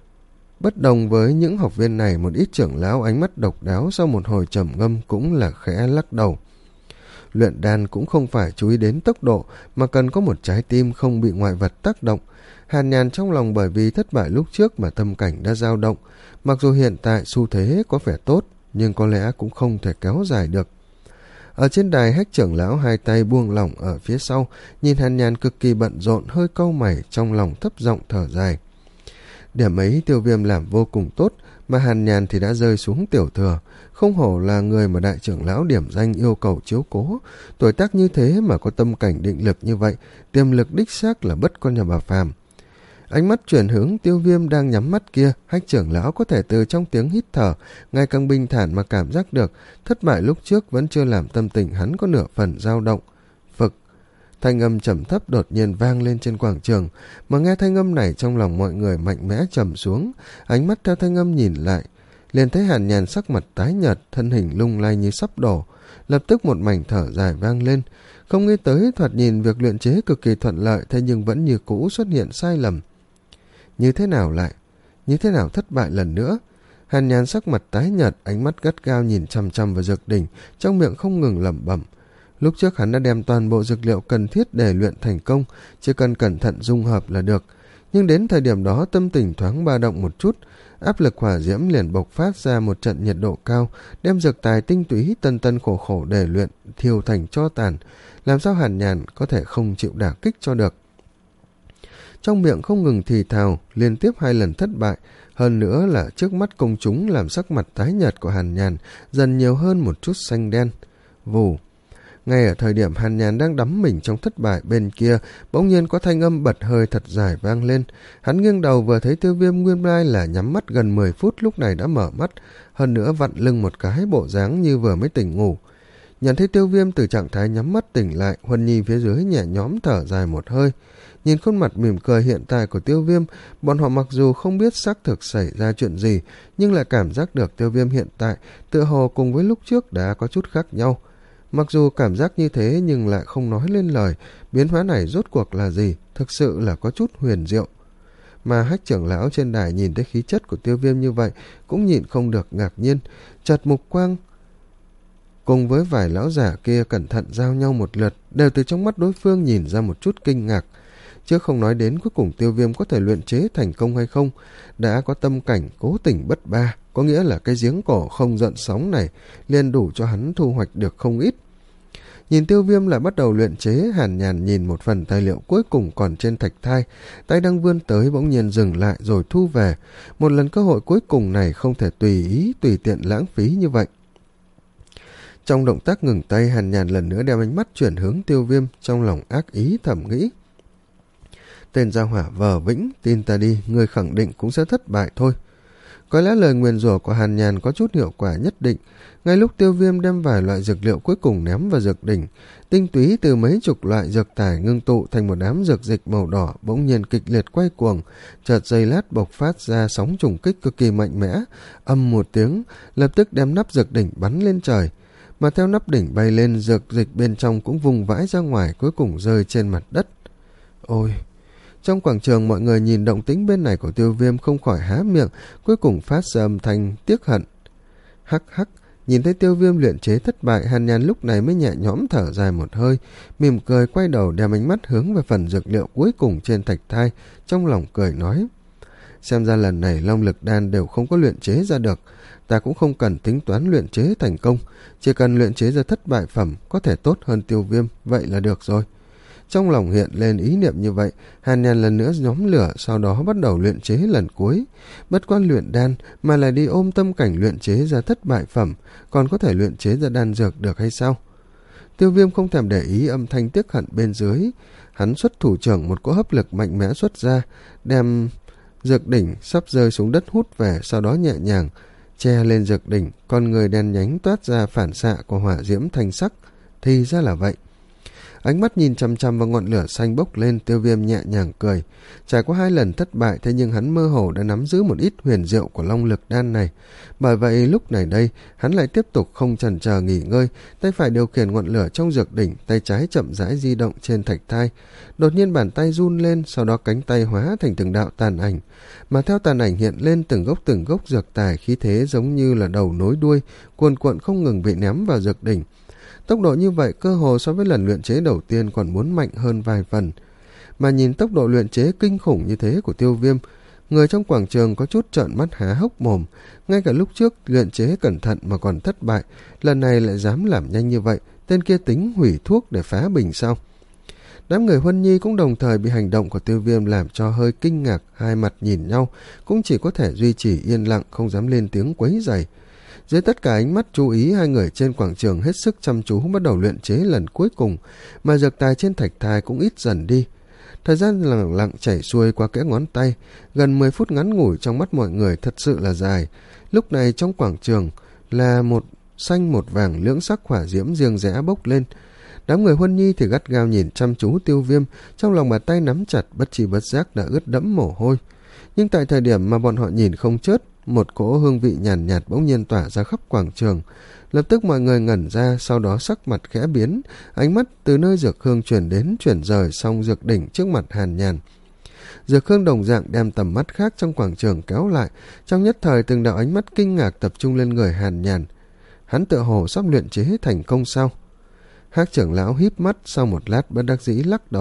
bất đồng với những học viên này, một ít trưởng lão ánh mắt độc đáo sau một hồi trầm ngâm cũng là khẽ lắc đầu. Luyện đan cũng không phải chú ý đến tốc độ, mà cần có một trái tim không bị ngoại vật tác động. Hàn Nhàn trong lòng bởi vì thất bại lúc trước mà tâm cảnh đã dao động. Mặc dù hiện tại xu thế có vẻ tốt, nhưng có lẽ cũng không thể kéo dài được. Ở trên đài, Hách trưởng lão hai tay buông lỏng ở phía sau, nhìn Hàn Nhàn cực kỳ bận rộn, hơi cau mày, trong lòng thấp giọng thở dài. Điểm ấy Tiêu Viêm làm vô cùng tốt, mà Hàn Nhàn thì đã rơi xuống tiểu thừa. Không hổ là người mà đại trưởng lão điểm danh yêu cầu chiếu cố, tuổi tác như thế mà có tâm cảnh định lực như vậy, tiềm lực đích xác là bất con nhà bà phàm. Ánh mắt chuyển hướng Tiêu Viêm đang nhắm mắt kia, Hách trưởng lão có thể từ trong tiếng hít thở ngày càng bình thản mà cảm giác được thất bại lúc trước vẫn chưa làm tâm tình hắn có nửa phần dao động. Phực, thanh âm trầm thấp đột nhiên vang lên trên quảng trường, mà nghe thanh âm này trong lòng mọi người mạnh mẽ trầm xuống, ánh mắt theo thanh âm nhìn lại, liền thấy Hàn Nhàn sắc mặt tái nhợt, thân hình lung lay như sắp đổ. Lập tức một mảnh thở dài vang lên. Không nghĩ tới thoạt nhìn việc luyện chế cực kỳ thuận lợi, thế nhưng vẫn như cũ xuất hiện sai lầm. Như thế nào lại? Như thế nào thất bại lần nữa? Hàn Nhàn sắc mặt tái nhợt, ánh mắt gắt gao nhìn chằm chằm vào dược đỉnh, trong miệng không ngừng lẩm bẩm. Lúc trước hắn đã đem toàn bộ dược liệu cần thiết để luyện thành công, chỉ cần cẩn thận dung hợp là được. Nhưng đến thời điểm đó tâm tình thoáng ba động một chút, áp lực hỏa diễm liền bộc phát ra một trận nhiệt độ cao, đem dược tài tinh túy tân tân khổ khổ để luyện thiêu thành tro tàn. Làm sao Hàn Nhàn có thể không chịu đả kích cho được? trong miệng không ngừng thì thào, liên tiếp hai lần thất bại, hơn nữa là trước mắt công chúng làm sắc mặt tái nhợt của Hàn Nhàn dần nhiều hơn một chút xanh đen. Vù. Ngay ở thời điểm Hàn Nhàn đang đắm mình trong thất bại, bên kia bỗng nhiên có thanh âm bật hơi thật dài vang lên. Hắn nghiêng đầu vừa thấy Tiêu Viêm nguyên lai là nhắm mắt gần mười phút lúc này đã mở mắt, hơn nữa vặn lưng một cái, bộ dáng như vừa mới tỉnh ngủ. Nhận thấy Tiêu Viêm từ trạng thái nhắm mắt tỉnh lại, Huân Nhi phía dưới nhẹ nhõm thở dài một hơi. Nhìn khuôn mặt mỉm cười hiện tại của Tiêu Viêm, bọn họ mặc dù không biết xác thực xảy ra chuyện gì, nhưng lại cảm giác được Tiêu Viêm hiện tại tựa hồ cùng với lúc trước đã có chút khác nhau. Mặc dù cảm giác như thế nhưng lại không nói lên lời, biến hóa này rốt cuộc là gì, thực sự là có chút huyền diệu. Mà Hách trưởng lão trên đài nhìn thấy khí chất của Tiêu Viêm như vậy cũng nhịn không được ngạc nhiên, chợt mục quang cùng với vài lão giả kia cẩn thận giao nhau một lượt, đều từ trong mắt đối phương nhìn ra một chút kinh ngạc. Chứ không nói đến cuối cùng Tiêu Viêm có thể luyện chế thành công hay không, đã có tâm cảnh cố tình bất ba, có nghĩa là cái giếng cổ không giận sóng này liền đủ cho hắn thu hoạch được không ít. Nhìn Tiêu Viêm lại bắt đầu luyện chế, Hàn Nhàn nhìn một phần tài liệu cuối cùng còn trên thạch thai, tay đang vươn tới bỗng nhiên dừng lại rồi thu về. Một lần cơ hội cuối cùng này không thể tùy ý, tùy tiện lãng phí như vậy. Trong động tác ngừng tay, Hàn Nhàn lần nữa đem ánh mắt chuyển hướng Tiêu Viêm, trong lòng ác ý thầm nghĩ. Tên gia hỏa vờ vĩnh, tin ta đi, người khẳng định cũng sẽ thất bại thôi. Có lẽ lời nguyền rủa của Hàn Nhàn có chút hiệu quả nhất định. Ngay lúc Tiêu Viêm đem vài loại dược liệu cuối cùng ném vào dược đỉnh, tinh túy từ mấy chục loại dược tài ngưng tụ thành một đám dược dịch màu đỏ bỗng nhiên kịch liệt quay cuồng, chợt giây lát bộc phát ra sóng trùng kích cực kỳ mạnh mẽ, âm một tiếng, lập tức đem nắp dược đỉnh bắn lên trời. Mà theo nắp đỉnh bay lên, dược dịch bên trong cũng vùng vãi ra ngoài, cuối cùng rơi trên mặt đất. Ôi! Trong quảng trường mọi người nhìn động tĩnh bên này của Tiêu Viêm không khỏi há miệng, cuối cùng phát ra âm thanh tiếc hận. Hắc hắc, nhìn thấy Tiêu Viêm luyện chế thất bại, Hàn Nhàn lúc này mới nhẹ nhõm thở dài một hơi, mỉm cười quay đầu đem ánh mắt hướng về phần dược liệu cuối cùng trên thạch thai, trong lòng cười nói. Xem ra lần này long lực đan đều không có luyện chế ra được, ta cũng không cần tính toán luyện chế thành công, chỉ cần luyện chế ra thất bại phẩm có thể tốt hơn Tiêu Viêm, vậy là được rồi. Trong lòng hiện lên ý niệm như vậy, Hàn Nhàn lần nữa nhóm lửa, sau đó bắt đầu luyện chế lần cuối. Bất quan luyện đan mà lại đi ôm tâm cảnh luyện chế ra thất bại phẩm, còn có thể luyện chế ra đan dược được hay sao? Tiêu Viêm không thèm để ý âm thanh tiếc hận bên dưới, hắn xuất thủ trưởng một cỗ hấp lực mạnh mẽ xuất ra, đem dược đỉnh sắp rơi xuống đất hút về, sau đó nhẹ nhàng che lên dược đỉnh, con người đen nhánh toát ra phản xạ của hỏa diễm thanh sắc. Thì ra là vậy. Ánh mắt nhìn chằm chằm vào ngọn lửa xanh bốc lên, Tiêu Viêm nhẹ nhàng cười. Trải qua hai lần thất bại, thế nhưng hắn mơ hồ đã nắm giữ một ít huyền diệu của long lực đan này. Bởi vậy lúc này đây, hắn lại tiếp tục không chần chờ nghỉ ngơi, tay phải điều khiển ngọn lửa trong dược đỉnh, tay trái chậm rãi di động trên thạch thai. Đột nhiên bàn tay run lên, sau đó cánh tay hóa thành từng đạo tàn ảnh. Mà theo tàn ảnh hiện lên, từng gốc từng gốc dược tài khí thế giống như là đầu nối đuôi, cuồn cuộn không ngừng bị ném vào dược đỉnh. Tốc độ như vậy cơ hồ so với lần luyện chế đầu tiên còn muốn mạnh hơn vài phần. Mà nhìn tốc độ luyện chế kinh khủng như thế của Tiêu Viêm, người trong quảng trường có chút trợn mắt há hốc mồm. Ngay cả lúc trước luyện chế cẩn thận mà còn thất bại, lần này lại dám làm nhanh như vậy, tên kia tính hủy thuốc để phá bình sao? Đám người Huân Nhi cũng đồng thời bị hành động của Tiêu Viêm làm cho hơi kinh ngạc, hai mặt nhìn nhau, cũng chỉ có thể duy trì yên lặng, không dám lên tiếng quấy rầy. Dưới tất cả ánh mắt chú ý, hai người trên quảng trường hết sức chăm chú bắt đầu luyện chế lần cuối cùng, mà dược tài trên thạch thai cũng ít dần đi. Thời gian lặng lặng chảy xuôi qua kẽ ngón tay, gần mười phút ngắn ngủi trong mắt mọi người thật sự là dài. Lúc này trong quảng trường là một xanh một vàng lưỡng sắc hỏa diễm riêng rẽ bốc lên. Đám người Huân Nhi thì gắt gao nhìn chăm chú Tiêu Viêm, trong lòng bàn tay nắm chặt, bất chi bất giác đã ướt đẫm mồ hôi. Nhưng tại thời điểm mà bọn họ nhìn không chớt, một cỗ hương vị nhàn nhạt, nhạt bỗng nhiên tỏa ra khắp quảng trường. Lập tức mọi người ngẩn ra, sau đó sắc mặt khẽ biến, ánh mắt từ nơi dược hương chuyển đến chuyển rời xong dược đỉnh trước mặt Hàn Nhàn. Dược hương đồng dạng đem tầm mắt khác trong quảng trường kéo lại, trong nhất thời từng đạo ánh mắt kinh ngạc tập trung lên người Hàn Nhàn. Hắn tựa hồ sắp luyện chế thành công sao? Hắc trưởng lão híp mắt, sau một lát bất đắc dĩ lắc đầu.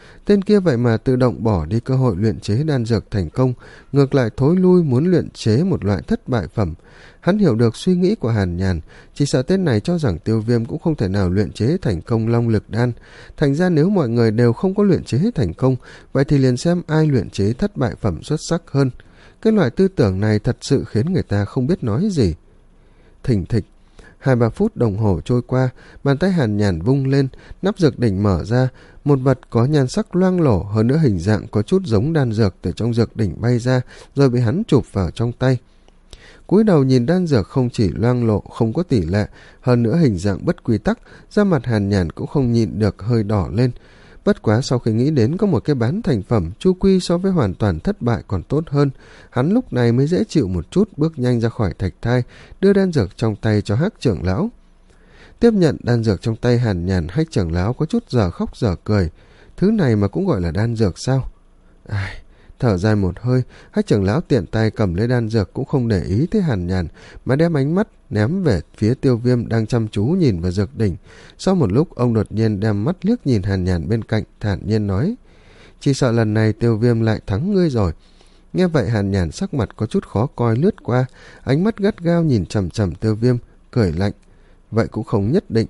Tên kia vậy mà tự động bỏ đi cơ hội luyện chế đan dược thành công, ngược lại thối lui muốn luyện chế một loại thất bại phẩm. Hắn hiểu được suy nghĩ của Hàn Nhàn, chỉ sợ tên này cho rằng Tiêu Viêm cũng không thể nào luyện chế thành công long lực đan. Thành ra nếu mọi người đều không có luyện chế thành công, vậy thì liền xem ai luyện chế thất bại phẩm xuất sắc hơn. Cái loại tư tưởng này thật sự khiến người ta không biết nói gì. Thình thịch, hai ba phút đồng hồ trôi qua, bàn tay Hàn Nhàn vung lên, nắp dược đỉnh mở ra, một vật có nhan sắc loang lổ, hơn nữa hình dạng có chút giống đan dược từ trong dược đỉnh bay ra, rồi bị hắn chụp vào trong tay. Cúi đầu nhìn đan dược không chỉ loang lộ, không có tỷ lệ, hơn nữa hình dạng bất quy tắc, da mặt Hàn Nhàn cũng không nhịn được hơi đỏ lên. Bất quá sau khi nghĩ đến có một cái bán thành phẩm chu quy so với hoàn toàn thất bại còn tốt hơn, hắn lúc này mới dễ chịu một chút, bước nhanh ra khỏi thạch thai, đưa đan dược trong tay cho Hắc trưởng lão. Tiếp nhận đan dược trong tay Hàn Nhàn, Hắc trưởng lão có chút giờ khóc giờ cười. Thứ này mà cũng gọi là đan dược sao? Ai... Thở dài một hơi, Hắc trưởng lão tiện tay cầm lấy đan dược, cũng không để ý tới Hàn Nhàn, mà đem ánh mắt ném về phía Tiêu Viêm đang chăm chú nhìn vào dược đỉnh. Sau một lúc, ông đột nhiên đem mắt liếc nhìn Hàn Nhàn bên cạnh, thản nhiên nói: "Chỉ sợ lần này Tiêu Viêm lại thắng ngươi rồi." Nghe vậy, Hàn Nhàn sắc mặt có chút khó coi lướt qua, ánh mắt gắt gao nhìn chằm chằm Tiêu Viêm, cười lạnh: "Vậy cũng không nhất định."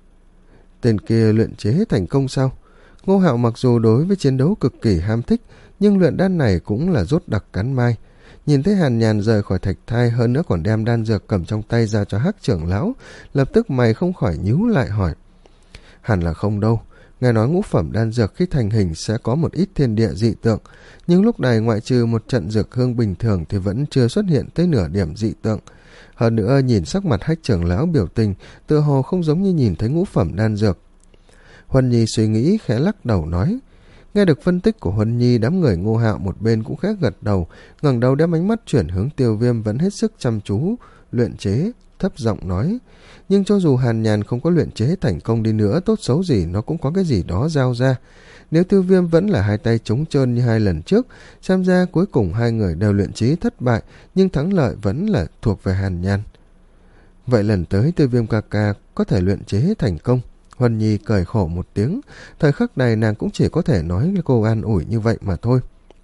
Tên kia luyện chế thành công sao? Ngô Hạo mặc dù đối với chiến đấu cực kỳ ham thích, nhưng luyện đan này cũng là rốt đặc cắn mai. Nhìn thấy Hàn Nhàn rời khỏi thạch thai, hơn nữa còn đem đan dược cầm trong tay ra cho Hắc trưởng lão, lập tức mày không khỏi nhíu lại hỏi: "Hẳn là không đâu, nghe nói ngũ phẩm đan dược khi thành hình sẽ có một ít thiên địa dị tượng, nhưng lúc này ngoại trừ một trận dược hương bình thường thì vẫn chưa xuất hiện tới nửa điểm dị tượng. Hơn nữa nhìn sắc mặt Hắc trưởng lão biểu tình, tựa hồ không giống như nhìn thấy ngũ phẩm đan dược." Huân Nhi suy nghĩ khẽ lắc đầu nói. Nghe được phân tích của Huân Nhi, đám người Ngô Hạo một bên cũng khẽ gật đầu, ngẩng đầu đem ánh mắt chuyển hướng Tiêu Viêm vẫn hết sức chăm chú luyện chế, thấp giọng nói: "Nhưng cho dù Hàn Nhàn không có luyện chế thành công đi nữa, tốt xấu gì nó cũng có cái gì đó giao ra. Nếu Tiêu Viêm vẫn là hai tay trống trơn như hai lần trước, xem ra cuối cùng hai người đều luyện chế thất bại, nhưng thắng lợi vẫn là thuộc về Hàn Nhàn. Vậy lần tới Tiêu Viêm ca ca có thể luyện chế thành công." Huân Nhi cười khổ một tiếng, thời khắc này nàng cũng chỉ có thể nói với cô an ủi như vậy mà thôi.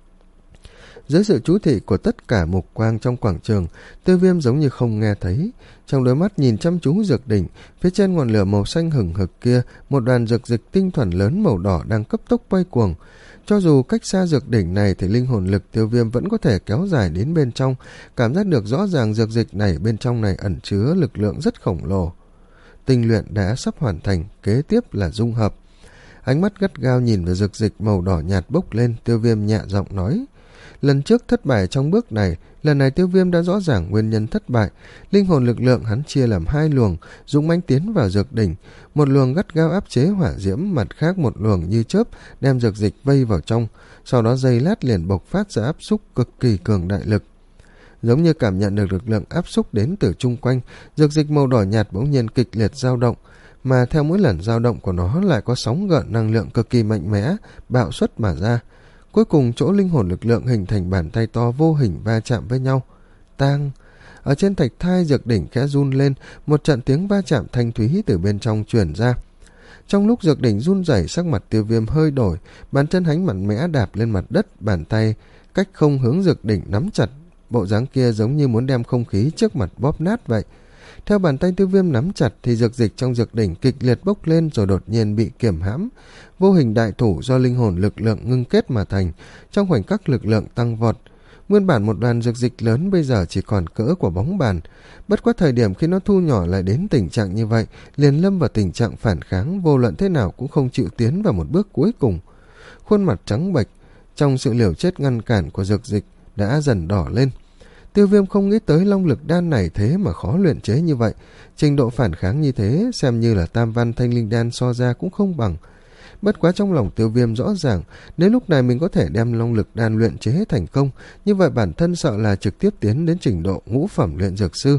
Dưới sự chú thị của tất cả mục quang trong quảng trường, Tiêu Viêm giống như không nghe thấy. Trong đôi mắt nhìn chăm chú dược đỉnh, phía trên ngọn lửa màu xanh hừng hực kia, một đoàn dược dịch tinh thuần lớn màu đỏ đang cấp tốc quay cuồng. Cho dù cách xa dược đỉnh này thì linh hồn lực Tiêu Viêm vẫn có thể kéo dài đến bên trong, cảm giác được rõ ràng dược dịch này bên trong này ẩn chứa lực lượng rất khổng lồ. Tinh luyện đã sắp hoàn thành, kế tiếp là dung hợp. Ánh mắt gắt gao nhìn vào dược dịch màu đỏ nhạt bốc lên, Tiêu Viêm nhẹ giọng nói: "Lần trước thất bại trong bước này, lần này Tiêu Viêm đã rõ ràng nguyên nhân thất bại. Linh hồn lực lượng hắn chia làm hai luồng, dũng mãnh tiến vào dược đỉnh, một luồng gắt gao áp chế hỏa diễm, mặt khác một luồng như chớp đem dược dịch vây vào trong, sau đó giây lát liền bộc phát ra áp xúc cực kỳ cường đại lực." Giống như cảm nhận được lực lượng áp xúc đến từ chung quanh, dược dịch màu đỏ nhạt bỗng nhiên kịch liệt dao động, mà theo mỗi lần dao động của nó lại có sóng gợn năng lượng cực kỳ mạnh mẽ bạo xuất mà ra. Cuối cùng chỗ linh hồn lực lượng hình thành bàn tay to vô hình va chạm với nhau. Tang! Ở trên thạch thai, dược đỉnh khẽ run lên, một trận tiếng va chạm thanh thúy từ bên trong truyền ra. Trong lúc dược đỉnh run rẩy, sắc mặt Tiêu Viêm hơi đổi, bàn chân hắn mạnh mẽ đạp lên mặt đất, bàn tay cách không hướng dược đỉnh nắm chặt. Bộ dáng kia giống như muốn đem không khí trước mặt bóp nát vậy. Theo bàn tay Tiêu Viêm nắm chặt thì dược dịch trong dược đỉnh kịch liệt bốc lên, rồi đột nhiên bị kiềm hãm. Vô hình đại thủ do linh hồn lực lượng ngưng kết mà thành, trong khoảnh khắc lực lượng tăng vọt. Nguyên bản một đoàn dược dịch lớn bây giờ chỉ còn cỡ của bóng bàn. Bất quá thời điểm khi nó thu nhỏ lại đến tình trạng như vậy, liền lâm vào tình trạng phản kháng, vô luận thế nào cũng không chịu tiến vào một bước cuối cùng. Khuôn mặt trắng bệch trong sự liều chết ngăn cản của dược dịch đã dần đỏ lên. Tiêu Viêm không nghĩ tới long lực đan này thế mà khó luyện chế như vậy, trình độ phản kháng như thế xem như là tam văn thanh linh đan so ra cũng không bằng. Bất quá trong lòng Tiêu Viêm rõ ràng, nếu lúc này mình có thể đem long lực đan luyện chế thành công, như vậy bản thân sợ là trực tiếp tiến đến trình độ ngũ phẩm luyện dược sư.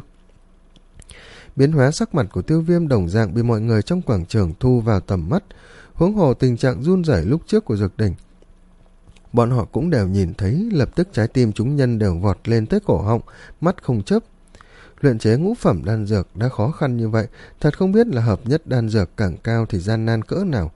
Biến hóa sắc mặt của Tiêu Viêm đồng dạng bị mọi người trong quảng trường thu vào tầm mắt, huống hồ tình trạng run rẩy lúc trước của dược đỉnh. Bọn họ cũng đều nhìn thấy, lập tức trái tim chúng nhân đều vọt lên tới cổ họng, mắt không chớp. Luyện chế ngũ phẩm đan dược đã khó khăn như vậy, thật không biết là hợp nhất đan dược càng cao thì gian nan cỡ nào.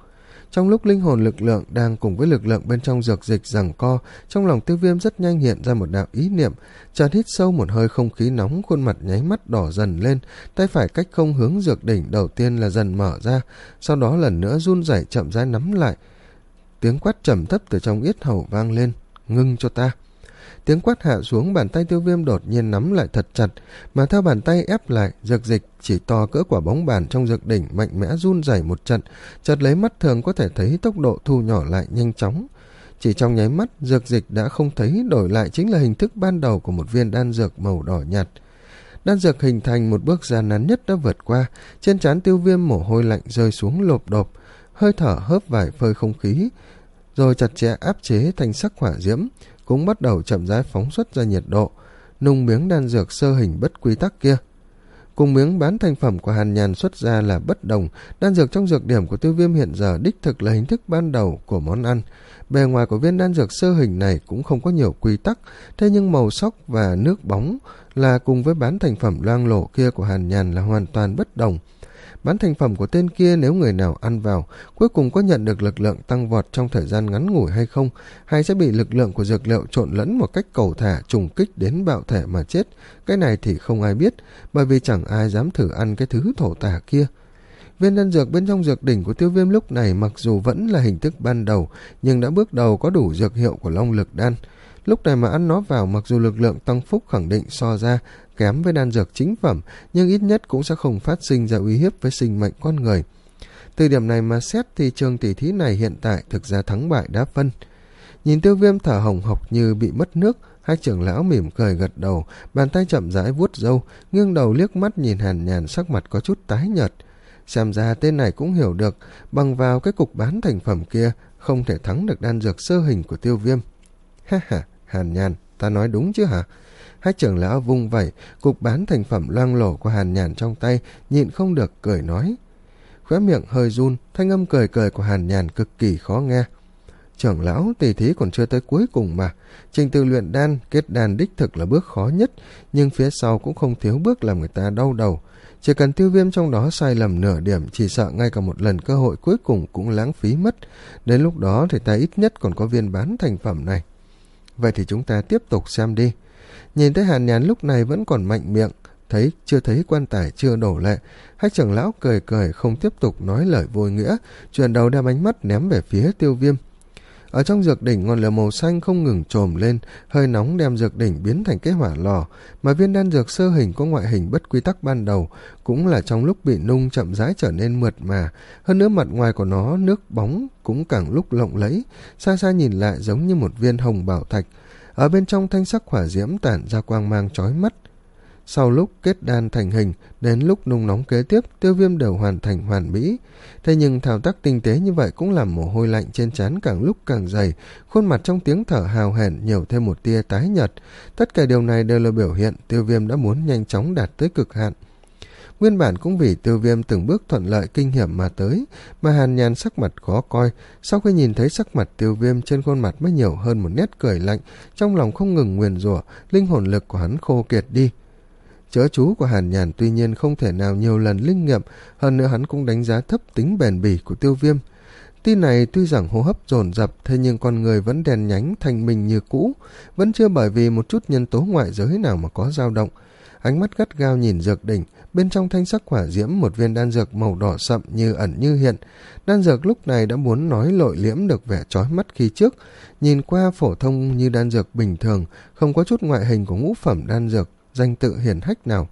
Trong lúc linh hồn lực lượng đang cùng với lực lượng bên trong dược dịch giằng co, trong lòng Tiêu Viêm rất nhanh hiện ra một đạo ý niệm, chợt hít sâu một hơi không khí nóng, khuôn mặt nháy mắt đỏ dần lên, tay phải cách không hướng dược đỉnh đầu tiên là dần mở ra, sau đó lần nữa run rẩy chậm rãi nắm lại. Tiếng quát trầm thấp từ trong yết hầu vang lên, ngưng cho ta. Tiếng quát hạ xuống, bàn tay Tiêu Viêm đột nhiên nắm lại thật chặt, mà theo bàn tay ép lại, dược dịch chỉ to cỡ quả bóng bàn trong dược đỉnh mạnh mẽ run rẩy một trận, chợt lấy mắt thường có thể thấy tốc độ thu nhỏ lại nhanh chóng. Chỉ trong nháy mắt, dược dịch đã không thấy, đổi lại chính là hình thức ban đầu của một viên đan dược màu đỏ nhạt. Đan dược hình thành một bước gian nan nhất đã vượt qua, trên trán Tiêu Viêm mồ hôi lạnh rơi xuống lộp đột, hơi thở hớp vài phơi không khí, rồi chặt chẽ áp chế thanh sắc hỏa diễm, cũng bắt đầu chậm rãi phóng xuất ra nhiệt độ, nung miếng đan dược sơ hình bất quy tắc kia. Cùng miếng bán thành phẩm của Hàn Nhàn xuất ra là bất đồng, đan dược trong dược điểm của Tiêu Viêm hiện giờ đích thực là hình thức ban đầu của món ăn. Bề ngoài của viên đan dược sơ hình này cũng không có nhiều quy tắc, thế nhưng màu sắc và nước bóng là cùng với bán thành phẩm loang lổ kia của Hàn Nhàn là hoàn toàn bất đồng. Bán thành phẩm của tên kia nếu người nào ăn vào, cuối cùng có nhận được lực lượng tăng vọt trong thời gian ngắn ngủi hay không, hay sẽ bị lực lượng của dược liệu trộn lẫn một cách cầu thả trùng kích đến bạo thể mà chết, cái này thì không ai biết, bởi vì chẳng ai dám thử ăn cái thứ thổ tả kia. Viên đan dược bên trong dược đỉnh của Tiêu Viêm lúc này mặc dù vẫn là hình thức ban đầu, nhưng đã bước đầu có đủ dược hiệu của long lực đan. Lúc này mà ăn nó vào, mặc dù lực lượng tăng phúc khẳng định so ra kém với đan dược chính phẩm, nhưng ít nhất cũng sẽ không phát sinh ra uy hiếp với sinh mệnh con người. Từ điểm này mà xét thì trường tỷ thí này hiện tại thực ra thắng bại đã phân. Nhìn Tiêu Viêm thở hồng hộc như bị mất nước, hai trưởng lão mỉm cười gật đầu, bàn tay chậm rãi vuốt râu, nghiêng đầu liếc mắt nhìn Hàn Nhàn sắc mặt có chút tái nhợt. Xem ra tên này cũng hiểu được, bằng vào cái cục bán thành phẩm kia không thể thắng được đan dược sơ hình của Tiêu Viêm. Ha ha, Hàn Nhàn, ta nói đúng chứ hả? Hai trưởng lão vung vẩy cục bán thành phẩm loang lổ của Hàn Nhàn trong tay, nhịn không được cười nói. Khóe miệng hơi run, thanh âm cười cười của Hàn Nhàn cực kỳ khó nghe. Trưởng lão, tỷ thí còn chưa tới cuối cùng mà. Trình tự luyện đan, kết đan đích thực là bước khó nhất, nhưng phía sau cũng không thiếu bước làm người ta đau đầu. Chỉ cần Tiêu Viêm trong đó sai lầm nửa điểm, chỉ sợ ngay cả một lần cơ hội cuối cùng cũng lãng phí mất. Đến lúc đó thì ta ít nhất còn có viên bán thành phẩm này. Vậy thì chúng ta tiếp tục xem đi. Nhìn thấy Hàn Nhàn lúc này vẫn còn mạnh miệng, thấy chưa thấy quan tài chưa đổ lệ, hai trưởng lão cười cười không tiếp tục nói lời vô nghĩa, chuyển đầu đem ánh mắt ném về phía Tiêu Viêm. Ở trong dược đỉnh ngọn lửa màu xanh không ngừng trồm lên, hơi nóng đem dược đỉnh biến thành cái hỏa lò, mà viên đan dược sơ hình có ngoại hình bất quy tắc ban đầu cũng là trong lúc bị nung chậm rãi trở nên mượt mà, hơn nữa mặt ngoài của nó nước bóng cũng càng lúc lộng lẫy, xa xa nhìn lại giống như một viên hồng bảo thạch, ở bên trong thanh sắc hỏa diễm tản ra quang mang chói mắt. Sau lúc kết đan thành hình, đến lúc nung nóng kế tiếp, Tiêu Viêm đều hoàn thành hoàn mỹ. Thế nhưng thao tác tinh tế như vậy cũng làm mồ hôi lạnh trên trán càng lúc càng dày, khuôn mặt trong tiếng thở hào hển nhiều thêm một tia tái nhợt. Tất cả điều này đều là biểu hiện Tiêu Viêm đã muốn nhanh chóng đạt tới cực hạn. Nguyên bản cũng vì Tiêu Viêm từng bước thuận lợi kinh hiểm mà tới, mà Hàn Nhàn sắc mặt khó coi, sau khi nhìn thấy sắc mặt Tiêu Viêm trên khuôn mặt mới nhiều hơn một nét cười lạnh, trong lòng không ngừng nguyền rủa, linh hồn lực của hắn khô kiệt đi. Chớ chú của Hàn Nhàn tuy nhiên không thể nào nhiều lần linh nghiệm, hơn nữa hắn cũng đánh giá thấp tính bền bỉ của Tiêu Viêm. Tin này tuy rằng hô hấp dồn dập, thế nhưng con người vẫn đèn nhánh thanh minh như cũ, vẫn chưa bởi vì một chút nhân tố ngoại giới nào mà có dao động. Ánh mắt gắt gao nhìn dược đỉnh, bên trong thanh sắc hỏa diễm một viên đan dược màu đỏ sậm như ẩn như hiện. Đan dược lúc này đã muốn nói lội liễm được vẻ chói mắt khi trước, nhìn qua phổ thông như đan dược bình thường, không có chút ngoại hình của ngũ phẩm đan dược danh tự hiển hách nào.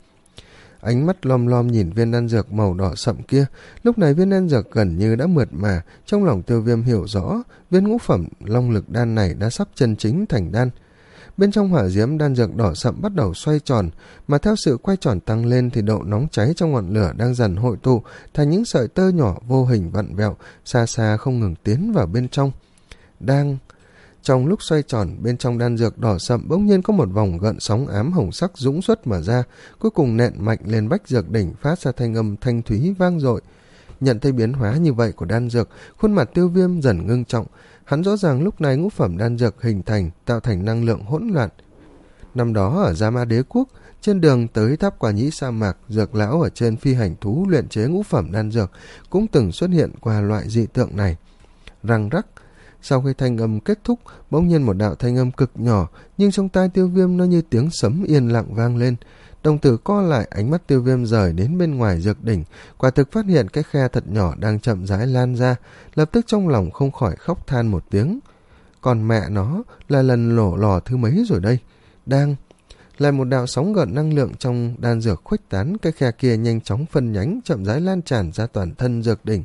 Ánh mắt lom lom nhìn viên đan dược màu đỏ sậm kia, lúc này viên đan dược gần như đã mượt mà, trong lòng Tiêu Viêm hiểu rõ, viên ngũ phẩm long lực đan này đã sắp chân chính thành đan. Bên trong hỏa diễm đan dược đỏ sậm bắt đầu xoay tròn, mà theo sự quay tròn tăng lên thì độ nóng cháy trong ngọn lửa đang dần hội tụ thành những sợi tơ nhỏ vô hình vặn vẹo, xa xa không ngừng tiến vào bên trong. Đang Trong lúc xoay tròn, bên trong đan dược đỏ sậm bỗng nhiên có một vòng gợn sóng ám hồng sắc dũng xuất mà ra, cuối cùng nện mạnh lên vách dược đỉnh, phát ra thanh âm thanh thúy vang dội. Nhận thấy biến hóa như vậy của đan dược, khuôn mặt Tiêu Viêm dần ngưng trọng. Hắn rõ ràng lúc này ngũ phẩm đan dược hình thành, tạo thành năng lượng hỗn loạn. Năm đó ở Gia Ma Đế Quốc, trên đường tới tháp Quả Nhĩ sa mạc, dược lão ở trên phi hành thú luyện chế ngũ phẩm đan dược cũng từng xuất hiện qua loại dị tượng này. răng rắc. Sau khi thanh âm kết thúc, bỗng nhiên một đạo thanh âm cực nhỏ, nhưng trong tai Tiêu Viêm nó như tiếng sấm yên lặng vang lên. Đồng tử co lại, ánh mắt Tiêu Viêm rời đến bên ngoài dược đỉnh, quả thực phát hiện cái khe thật nhỏ đang chậm rãi lan ra, lập tức trong lòng không khỏi khóc than một tiếng. Còn mẹ nó, là lần nổ lò thứ mấy rồi đây? Đang... Lại một đạo sóng gợn năng lượng trong đan dược khuếch tán, cái khe kia nhanh chóng phân nhánh, chậm rãi lan tràn ra toàn thân dược đỉnh.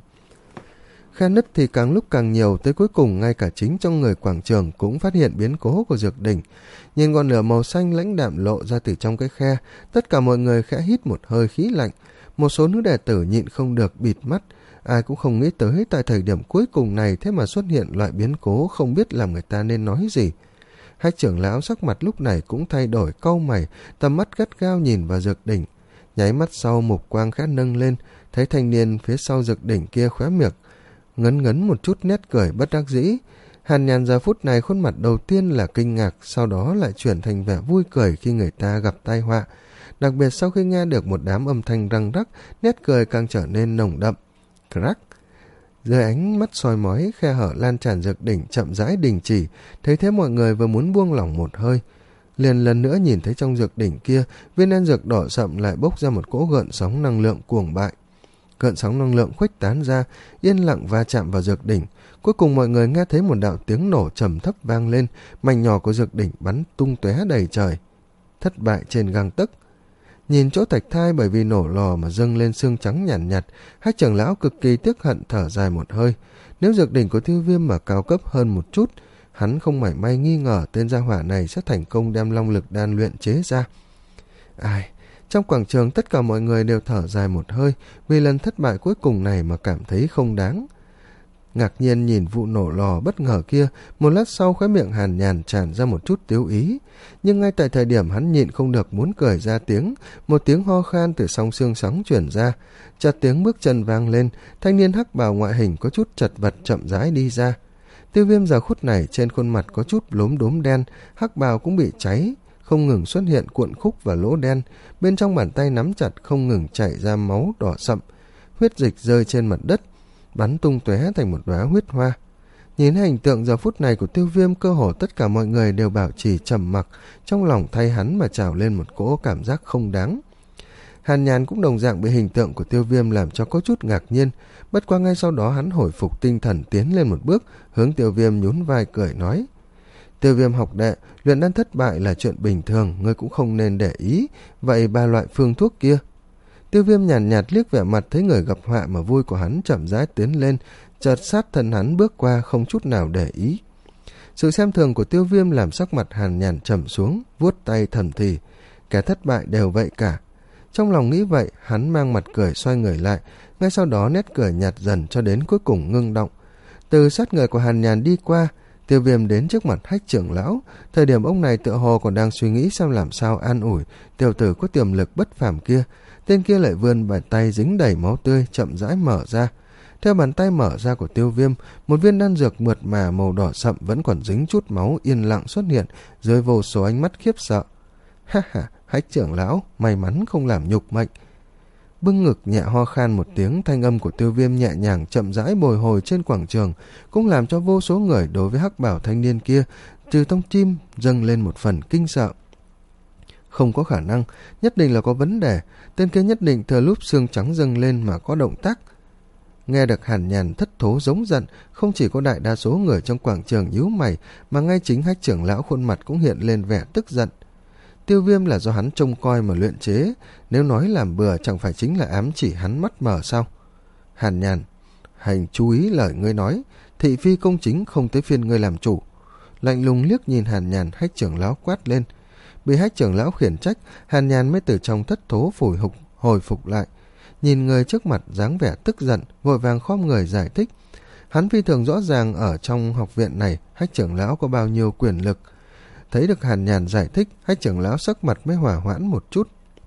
Khe nứt thì càng lúc càng nhiều, tới cuối cùng ngay cả chính trong người quảng trường cũng phát hiện biến cố của dược đỉnh. Nhìn ngọn lửa màu xanh lãnh đạm lộ ra từ trong cái khe, tất cả mọi người khẽ hít một hơi khí lạnh. Một số nữ đệ tử nhịn không được bịt mắt, ai cũng không nghĩ tới tại thời điểm cuối cùng này thế mà xuất hiện loại biến cố không biết làm người ta nên nói gì. Hách trưởng lão sắc mặt lúc này cũng thay đổi, cau mày, tầm mắt gắt gao nhìn vào dược đỉnh. Nháy mắt sau mục quang khẽ nâng lên, thấy thanh niên phía sau dược đỉnh kia khóe miệng ngấn ngấn một chút nét cười bất đắc dĩ. Hàn Nhàn giờ phút này khuôn mặt đầu tiên là kinh ngạc, sau đó lại chuyển thành vẻ vui cười khi người ta gặp tai họa. Đặc biệt sau khi nghe được một đám âm thanh răng rắc, nét cười càng trở nên nồng đậm. Crack! Dưới ánh mắt soi mói, khe hở lan tràn dược đỉnh chậm rãi đình chỉ, thấy thế mọi người vừa muốn buông lỏng một hơi. Liền lần nữa nhìn thấy trong dược đỉnh kia, viên đan dược đỏ sậm lại bốc ra một cỗ gợn sóng năng lượng cuồng bại. Gợn sóng năng lượng khuếch tán ra, yên lặng va chạm vào dược đỉnh. Cuối cùng mọi người nghe thấy một đạo tiếng nổ trầm thấp vang lên, mảnh nhỏ của dược đỉnh bắn tung tóe đầy trời. Thất bại trên gang tấc. Nhìn chỗ Thạch Thai bởi vì nổ lò mà dâng lên xương trắng nhàn nhạt, nhạt, Hách trưởng lão cực kỳ tiếc hận thở dài một hơi. Nếu dược đỉnh của Tiêu Viêm mà cao cấp hơn một chút, hắn không mảy may nghi ngờ tên gia hỏa này sẽ thành công đem long lực đan luyện chế ra. Ai... Trong quảng trường tất cả mọi người đều thở dài một hơi vì lần thất bại cuối cùng này mà cảm thấy không đáng. Ngạc nhiên nhìn vụ nổ lò bất ngờ kia, một lát sau khóe miệng Hàn Nhàn tràn ra một chút tiếu ý. Nhưng ngay tại thời điểm hắn nhịn không được muốn cười ra tiếng, một tiếng ho khan từ song xương sóng chuyển ra. Chợt tiếng bước chân vang lên, thanh niên hắc bào ngoại hình có chút chật vật chậm rãi đi ra. Tiêu Viêm giờ phút này trên khuôn mặt có chút lốm đốm đen, hắc bào cũng bị cháy, không ngừng xuất hiện cuộn khúc và lỗ đen, bên trong bàn tay nắm chặt không ngừng chảy ra máu đỏ sậm, huyết dịch rơi trên mặt đất, bắn tung tóe thành một đóa huyết hoa. Nhìn hình tượng giờ phút này của Tiêu Viêm, cơ hồ tất cả mọi người đều bảo trì trầm mặc, trong lòng thay hắn mà trào lên một cỗ cảm giác không đáng. Hàn Nhàn cũng đồng dạng bị hình tượng của Tiêu Viêm làm cho có chút ngạc nhiên, bất quá ngay sau đó hắn hồi phục tinh thần tiến lên một bước, hướng Tiêu Viêm nhún vai cười nói: Tiêu Viêm học đệ, luyện đan thất bại là chuyện bình thường, ngươi cũng không nên để ý, vậy ba loại phương thuốc kia. Tiêu Viêm nhàn nhạt, nhạt liếc vẻ mặt thấy người gặp họa mà vui của hắn chậm rãi tiến lên, chợt sát thân hắn bước qua không chút nào để ý. Sự xem thường của Tiêu Viêm làm sắc mặt Hàn Nhàn trầm xuống, vuốt tay thầm thì, kẻ thất bại đều vậy cả. Trong lòng nghĩ vậy, hắn mang mặt cười xoay người lại, ngay sau đó nét cười nhạt dần cho đến cuối cùng ngưng động. Từ sát người của Hàn Nhàn đi qua, Tiêu Viêm đến trước mặt Hách trưởng lão, thời điểm ông này tựa hồ còn đang suy nghĩ xem làm sao an ủi tiểu tử có tiềm lực bất phàm kia. Tên kia lại vươn bàn tay dính đầy máu tươi chậm rãi mở ra. Theo bàn tay mở ra của Tiêu Viêm, một viên đan dược mượt mà màu đỏ sậm vẫn còn dính chút máu yên lặng xuất hiện dưới vô số ánh mắt khiếp sợ. Ha ha, Hách trưởng lão, may mắn không làm nhục mệnh. Bưng ngực nhẹ ho khan một tiếng, thanh âm của Tiêu Viêm nhẹ nhàng chậm rãi bồi hồi trên quảng trường, cũng làm cho vô số người đối với hắc bảo thanh niên kia trừ trong tim dâng lên một phần kinh sợ. Không có khả năng, nhất định là có vấn đề, tên kia nhất định thừa lúc xương trắng dâng lên mà có động tác. Nghe được Hàn Nhàn thất thố giống giận, không chỉ có đại đa số người trong quảng trường nhíu mày, mà ngay chính Hách trưởng lão khuôn mặt cũng hiện lên vẻ tức giận. Tiêu Viêm là do hắn trông coi mà luyện chế, nếu nói làm bừa chẳng phải chính là ám chỉ hắn mắt mờ sao? Hàn Nhàn, hành chú ý lời ngươi nói, thị phi công chính không tới phiên ngươi làm chủ. Lạnh lùng liếc nhìn Hàn Nhàn, Hách trưởng lão quát lên. Bị Hách trưởng lão khiển trách, Hàn Nhàn mới từ trong thất thố phủi hục hồi phục lại. Nhìn người trước mặt dáng vẻ tức giận, vội vàng khom người giải thích. Hắn phi thường rõ ràng ở trong học viện này, Hách trưởng lão có bao nhiêu quyền lực. Thấy được Hàn Nhàn giải thích, Hách trưởng lão sắc mặt mới hỏa hoãn một chút.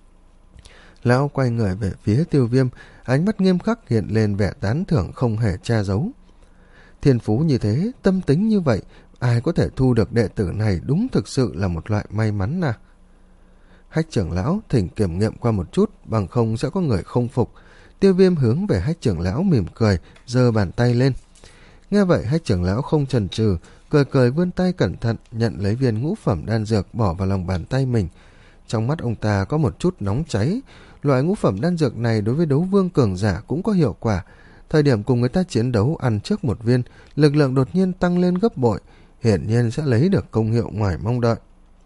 Lão quay người về phía Tiêu Viêm, ánh mắt nghiêm khắc hiện lên vẻ tán thưởng không hề che giấu. Thiên phú như thế, tâm tính như vậy, ai có thể thu được đệ tử này đúng thực sự là một loại may mắn à. Hách trưởng lão thỉnh kiểm nghiệm qua một chút, bằng không sẽ có người không phục. Tiêu Viêm hướng về Hách trưởng lão mỉm cười, giơ bàn tay lên. Nghe vậy hách trưởng lão không chần chừ, cười cười vươn tay cẩn thận nhận lấy viên ngũ phẩm đan dược bỏ vào lòng bàn tay mình. Trong mắt ông ta có một chút nóng cháy. Loại ngũ phẩm đan dược này đối với đấu vương cường giả cũng có hiệu quả. Thời điểm cùng người ta chiến đấu ăn trước một viên, lực lượng đột nhiên tăng lên gấp bội, hiển nhiên sẽ lấy được công hiệu ngoài mong đợi.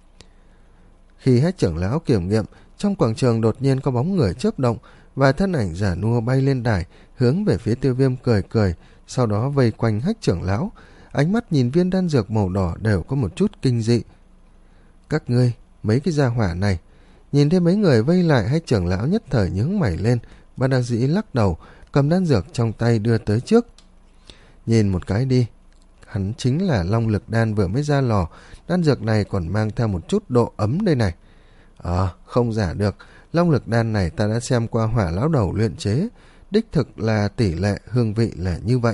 Khi hách trưởng lão kiểm nghiệm, trong quảng trường đột nhiên có bóng người chớp động, vài thân ảnh giả nua bay lên đài, hướng về phía Tiêu Viêm cười cười, sau đó vây quanh hách trưởng lão, ánh mắt nhìn viên đan dược màu đỏ đều có một chút kinh dị. Các ngươi, mấy cái gia hỏa này. Nhìn thấy mấy người vây lại, hách trưởng lão nhất thời nhướng mày lên, bất đắc dĩ lắc đầu, cầm đan dược trong tay đưa tới trước. Nhìn một cái đi, hắn chính là long lực đan vừa mới ra lò, đan dược này còn mang theo một chút độ ấm đây này. Ờ, à, không giả được, long lực đan này ta đã xem qua Hỏa lão đầu luyện chế, đích thực là tỷ lệ hương vị là như vậy.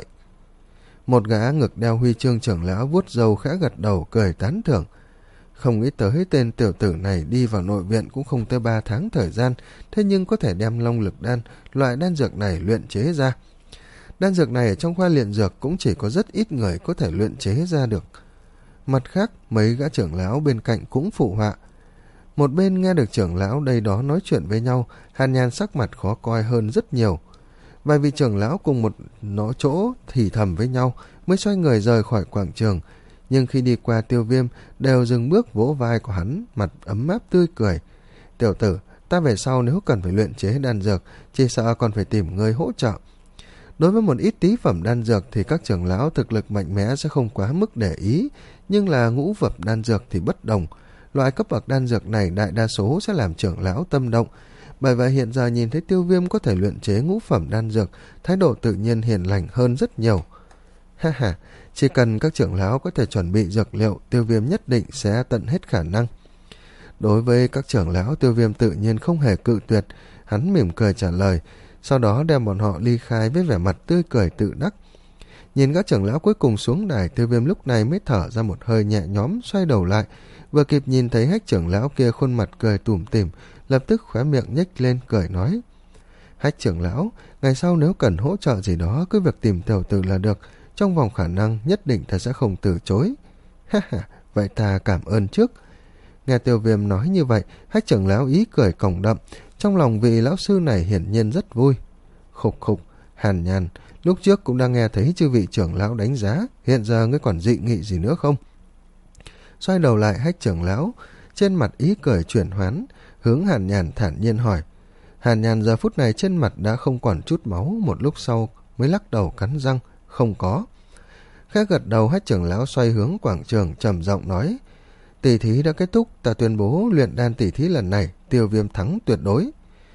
Một gã ngực đeo huy chương trưởng lão vuốt râu khẽ gật đầu cười tán thưởng. Không nghĩ tới tên tiểu tử này đi vào nội viện cũng không tới ba tháng thời gian, thế nhưng có thể đem long lực đan, loại đan dược này luyện chế ra. Đan dược này ở trong khoa luyện dược cũng chỉ có rất ít người có thể luyện chế ra được. Mặt khác, mấy gã trưởng lão bên cạnh cũng phụ họa. Một bên nghe được trưởng lão đây đó nói chuyện với nhau, Hàn Nhan sắc mặt khó coi hơn rất nhiều. Vài vị trưởng lão cùng một nó chỗ thì thầm với nhau mới xoay người rời khỏi quảng trường, nhưng khi đi qua Tiêu Viêm đều dừng bước vỗ vai của hắn, mặt ấm áp tươi cười. Tiểu tử, ta về sau nếu cần phải luyện chế đan dược, chỉ sợ còn phải tìm người hỗ trợ. Đối với một ít tí phẩm đan dược thì các trưởng lão thực lực mạnh mẽ sẽ không quá mức để ý, nhưng là ngũ phẩm đan dược thì bất đồng. Loại cấp bậc đan dược này đại đa số sẽ làm trưởng lão tâm động. Bởi vậy hiện giờ nhìn thấy Tiêu Viêm có thể luyện chế ngũ phẩm đan dược, thái độ tự nhiên hiền lành hơn rất nhiều. Ha ha, chỉ cần các trưởng lão có thể chuẩn bị dược liệu, Tiêu Viêm nhất định sẽ tận hết khả năng. Đối với các trưởng lão, Tiêu Viêm tự nhiên không hề cự tuyệt, hắn mỉm cười trả lời, sau đó đem bọn họ ly khai với vẻ mặt tươi cười tự đắc. Nhìn các trưởng lão cuối cùng xuống đài, Tiêu Viêm lúc này mới thở ra một hơi nhẹ nhõm, xoay đầu lại, vừa kịp nhìn thấy hách trưởng lão kia khuôn mặt cười tủm tỉm, lập tức khóe miệng nhếch lên cười nói: Hách trưởng lão, ngày sau nếu cần hỗ trợ gì đó cứ việc tìm tiểu tử là được, trong vòng khả năng nhất định ta sẽ không từ chối. Ha ha, vậy ta cảm ơn trước. Nghe Tiêu Viêm nói như vậy, hách trưởng lão ý cười còng đậm, trong lòng vị lão sư này hiển nhiên rất vui. Khục khục, Hàn Nhan, lúc trước cũng đang nghe thấy chư vị trưởng lão đánh giá, hiện giờ ngươi còn dị nghị gì nữa không? Xoay đầu lại, hách trưởng lão trên mặt ý cười chuyển hoán, hướng Hàn Nhan thản nhiên hỏi. Hàn Nhan giờ phút này trên mặt đã không còn chút máu, một lúc sau mới lắc đầu cắn răng, không có. Khẽ gật đầu, hách trưởng lão xoay hướng quảng trường trầm giọng nói: Tỷ thí đã kết thúc, ta tuyên bố luyện đan tỷ thí lần này Tiêu Viêm thắng tuyệt đối.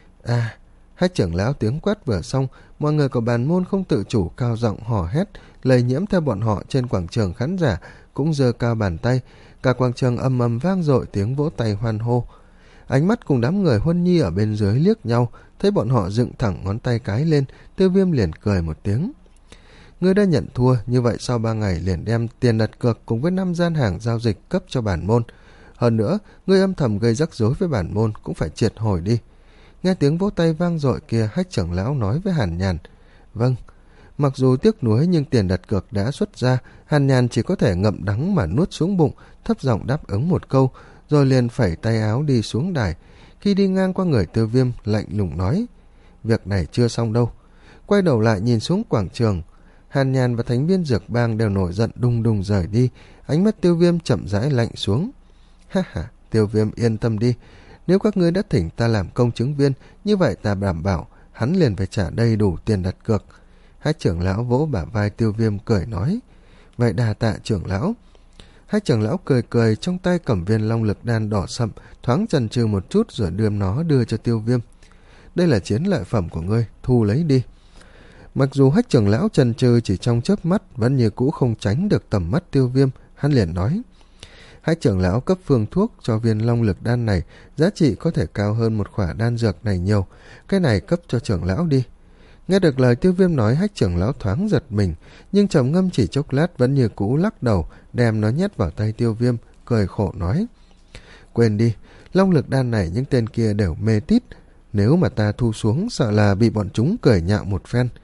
À, hách trưởng lão tiếng quát vừa xong, mọi người của bàn môn không tự chủ cao giọng hò hét, lây nhiễm theo bọn họ. Trên quảng trường khán giả cũng giơ cao bàn tay, cả quảng trường âm ầm vang dội tiếng vỗ tay hoan hô. Ánh mắt cùng đám người Huân Nhi ở bên dưới liếc nhau, thấy bọn họ dựng thẳng ngón tay cái lên, Tiêu Viêm liền cười một tiếng. Ngươi đã nhận thua, như vậy sau ba ngày liền đem tiền đặt cược cùng với năm gian hàng giao dịch cấp cho bản môn. Hơn nữa, ngươi âm thầm gây rắc rối với bản môn cũng phải triệt hồi đi. Nghe tiếng vỗ tay vang dội kia, hách trưởng lão nói với Hàn Nhàn. Vâng. Mặc dù tiếc nuối nhưng tiền đặt cược đã xuất ra, Hàn Nhàn chỉ có thể ngậm đắng mà nuốt xuống bụng, thấp giọng đáp ứng một câu, rồi liền phẩy tay áo đi xuống đài. Khi đi ngang qua người Tiêu Viêm, lạnh lùng nói: Việc này chưa xong đâu. Quay đầu lại nhìn xuống quảng trường, Hàn Nhàn và thành viên dược bang đều nổi giận đùng đùng rời đi, ánh mắt Tiêu Viêm chậm rãi lạnh xuống. Ha ha, Tiêu Viêm yên tâm đi, nếu các ngươi đã thỉnh ta làm công chứng viên, như vậy ta đảm bảo hắn liền phải trả đầy đủ tiền đặt cược. Hách trưởng lão vỗ bả vai Tiêu Viêm cười nói: Vậy đà tạ trưởng lão. Hách trưởng lão cười cười, trong tay cầm viên long lực đan đỏ sậm, thoáng chần chừ một chút rồi đưa nó đưa cho Tiêu Viêm. Đây là chiến lợi phẩm của ngươi, thu lấy đi. Mặc dù hách trưởng lão chần chừ chỉ trong chớp mắt, vẫn như cũ không tránh được tầm mắt Tiêu Viêm, hắn liền nói: Hách trưởng lão cấp phương thuốc cho viên long lực đan này, giá trị có thể cao hơn một khỏa đan dược này nhiều, cái này cấp cho trưởng lão đi. Nghe được lời Tiêu Viêm nói, hách trưởng lão thoáng giật mình, nhưng trầm ngâm chỉ chốc lát vẫn như cũ lắc đầu, đem nó nhét vào tay Tiêu Viêm, cười khổ nói: Quên đi, long lực đan này những tên kia đều mê tít, nếu mà ta thu xuống sợ là bị bọn chúng cười nhạo một phen.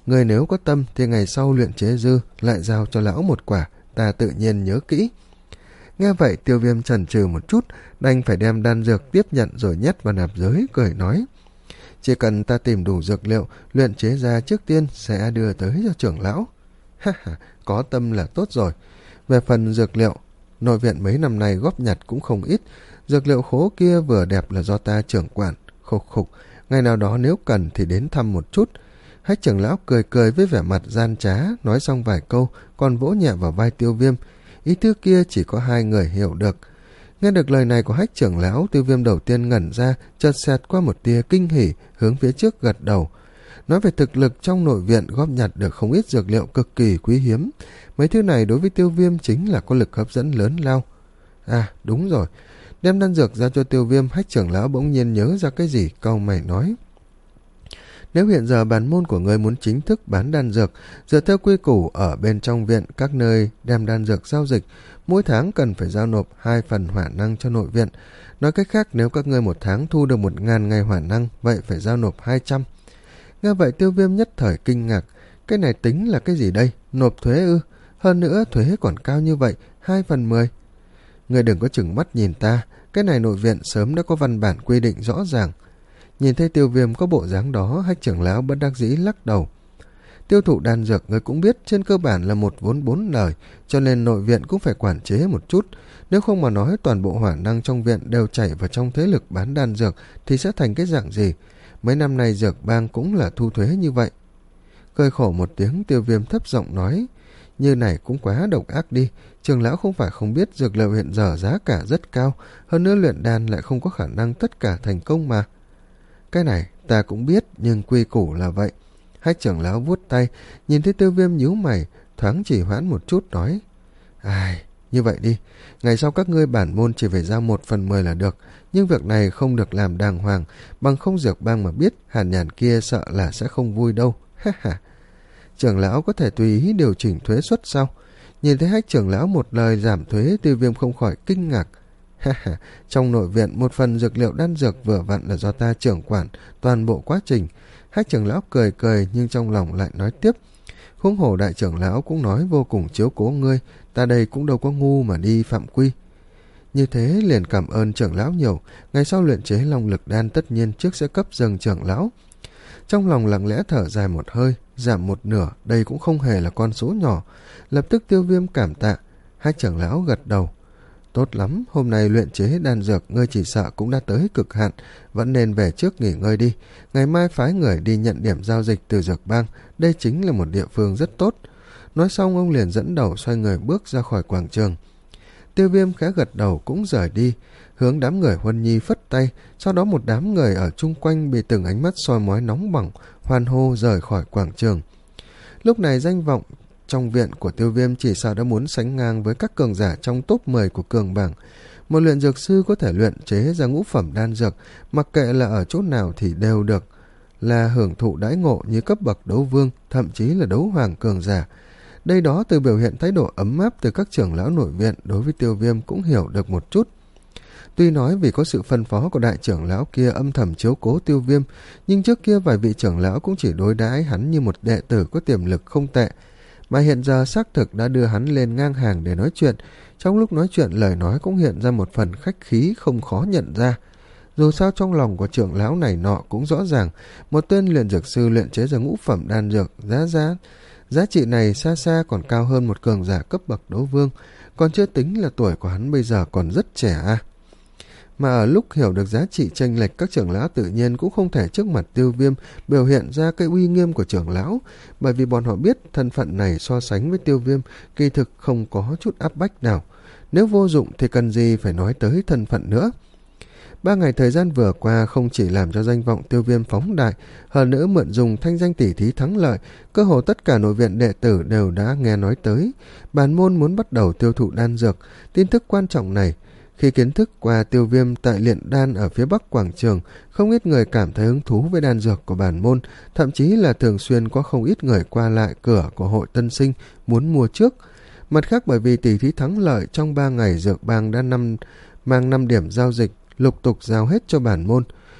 người nếu có tâm thì ngày sau luyện chế dư lại giao cho lão một quả, ta tự nhiên nhớ kỹ. Nghe vậy Tiêu Viêm chần chừ một chút, đành phải đem đan dược tiếp nhận rồi nhét vào nạp giới, cười nói: chỉ cần ta tìm đủ dược liệu, luyện chế ra trước tiên sẽ đưa tới cho trưởng lão. Ha ha, có tâm là tốt rồi. Về phần dược liệu, nội viện mấy năm nay góp nhặt cũng không ít, dược liệu khố kia vừa đẹp là do ta trưởng quản. Khục khục, ngày nào đó nếu cần thì đến thăm một chút. Hách trưởng lão cười cười với vẻ mặt gian trá, nói xong vài câu còn vỗ nhẹ vào vai Tiêu Viêm. Ý tứ kia chỉ có hai người hiểu được. Nghe được lời này của Hách trưởng lão, Tiêu Viêm đầu tiên ngẩn ra, chợt xẹt qua một tia kinh hỉ, hướng phía trước gật đầu. Nói về thực lực, trong nội viện góp nhặt được không ít dược liệu cực kỳ quý hiếm. Mấy thứ này đối với Tiêu Viêm chính là có lực hấp dẫn lớn lao. À đúng rồi, đem đan dược ra cho Tiêu Viêm, Hách trưởng lão bỗng nhiên nhớ ra cái gì, cau mày nói: nếu hiện giờ bản môn của ngươi muốn chính thức bán đan dược, dựa theo quy củ ở bên trong viện các nơi đem đan dược giao dịch, mỗi tháng cần phải giao nộp hai phần hỏa năng cho nội viện. Nói cách khác, nếu các ngươi một tháng thu được một ngàn ngày hỏa năng, vậy phải giao nộp hai trăm. Nghe vậy Tiêu Viêm nhất thời kinh ngạc, cái này tính là cái gì đây? Nộp thuế ư? Hơn nữa thuế còn cao như vậy, hai phần mười. Ngươi đừng có chừng mắt nhìn ta, cái này nội viện sớm đã có văn bản quy định rõ ràng. Nhìn thấy Tiêu Viêm có bộ dáng đó, Hách trưởng lão bất đắc dĩ lắc đầu. Tiêu thụ đan dược người cũng biết trên cơ bản là một vốn bốn lời, cho nên nội viện cũng phải quản chế một chút. Nếu không mà nói toàn bộ hỏa năng trong viện đều chảy vào trong thế lực bán đan dược thì sẽ thành cái dạng gì? Mấy năm nay dược bang cũng là thu thuế như vậy. Cười khổ một tiếng, Tiêu Viêm thấp giọng nói: như này cũng quá độc ác đi. Trưởng lão không phải không biết dược liệu hiện giờ giá cả rất cao, hơn nữa luyện đan lại không có khả năng tất cả thành công mà. Cái này ta cũng biết, nhưng quy củ là vậy. Hách trưởng lão vuốt tay, nhìn thấy Tiêu Viêm nhíu mày, thoáng chỉ hoãn một chút nói: ai, như vậy đi, ngày sau các ngươi bản môn chỉ phải giao một phần mười là được, nhưng việc này không được làm đàng hoàng, bằng không dược bang mà biết, Hàn Nhàn kia sợ là sẽ không vui đâu. Ha ha. Trưởng lão có thể tùy ý điều chỉnh thuế suất sao? Nhìn thấy Hách trưởng lão một lời giảm thuế, Tiêu Viêm không khỏi kinh ngạc. Ha ha, trong nội viện một phần dược liệu đan dược vừa vặn là do ta trưởng quản toàn bộ quá trình. Hách trưởng lão cười cười nhưng trong lòng lại nói tiếp: huống hồ đại trưởng lão cũng nói vô cùng chiếu cố ngươi, ta đây cũng đâu có ngu mà đi phạm quy. Như thế liền cảm ơn trưởng lão nhiều, ngày sau luyện chế long lực đan tất nhiên trước sẽ cấp dâng trưởng lão. Trong lòng lặng lẽ thở dài một hơi, giảm một nửa, đây cũng không hề là con số nhỏ. Lập tức Tiêu Viêm cảm tạ. Hách trưởng lão gật đầu: tốt lắm, hôm nay luyện chế đan dược ngươi chỉ sợ cũng đã tới cực hạn, vẫn nên về trước nghỉ ngơi đi. Ngày mai phái người đi nhận điểm giao dịch từ dược bang, đây chính là một địa phương rất tốt. Nói xong ông liền dẫn đầu xoay người bước ra khỏi quảng trường. Tiêu Viêm khẽ gật đầu cũng rời đi, hướng đám người Huân Nhi phất tay, sau đó một đám người ở chung quanh bị từng ánh mắt soi mói nóng bỏng, hoan hô rời khỏi quảng trường. Lúc này danh vọng trong viện của Tiêu Viêm chỉ sợ đã muốn sánh ngang với các cường giả trong top mười của cường bảng. Một luyện dược sư có thể luyện chế ra ngũ phẩm đan dược, mặc kệ là ở chỗ nào thì đều được là hưởng thụ đãi ngộ như cấp bậc đấu vương, thậm chí là đấu hoàng cường giả. Đây đó từ biểu hiện thái độ ấm áp từ các trưởng lão nội viện đối với Tiêu Viêm cũng hiểu được một chút. Tuy nói vì có sự phân phó của đại trưởng lão kia âm thầm chiếu cố Tiêu Viêm, nhưng trước kia vài vị trưởng lão cũng chỉ đối đãi hắn như một đệ tử có tiềm lực không tệ, mà hiện giờ xác thực đã đưa hắn lên ngang hàng để nói chuyện. Trong lúc nói chuyện lời nói cũng hiện ra một phần khách khí không khó nhận ra. Dù sao trong lòng của trưởng lão này nọ cũng rõ ràng, một tên luyện dược sư luyện chế ra ngũ phẩm đan dược, giá giá giá trị này xa xa còn cao hơn một cường giả cấp bậc đấu vương, còn chưa tính là tuổi của hắn bây giờ còn rất trẻ à. Mà ở lúc hiểu được giá trị chênh lệch, các trưởng lão tự nhiên cũng không thể trước mặt Tiêu Viêm biểu hiện ra cái uy nghiêm của trưởng lão, bởi vì bọn họ biết thân phận này so sánh với Tiêu Viêm kỳ thực không có chút áp bách nào. Nếu vô dụng thì cần gì phải nói tới thân phận nữa. Ba ngày thời gian vừa qua không chỉ làm cho danh vọng Tiêu Viêm phóng đại, hơn nữa mượn dùng thanh danh tỷ thí thắng lợi, cơ hồ tất cả nội viện đệ tử đều đã nghe nói tới. Bản môn muốn bắt đầu tiêu thụ đan dược, tin tức quan trọng này. Khi kiến thức qua Tiêu Viêm tại luyện đan ở phía bắc quảng trường, không ít người cảm thấy hứng thú với đan dược của bản môn, thậm chí là thường xuyên có không ít người qua lại cửa của hội tân sinh muốn mua trước. Mặt khác bởi vì tỷ thí thắng lợi, trong ba ngày dược bang đã năm mang năm điểm giao dịch lục tục giao hết cho bản môn.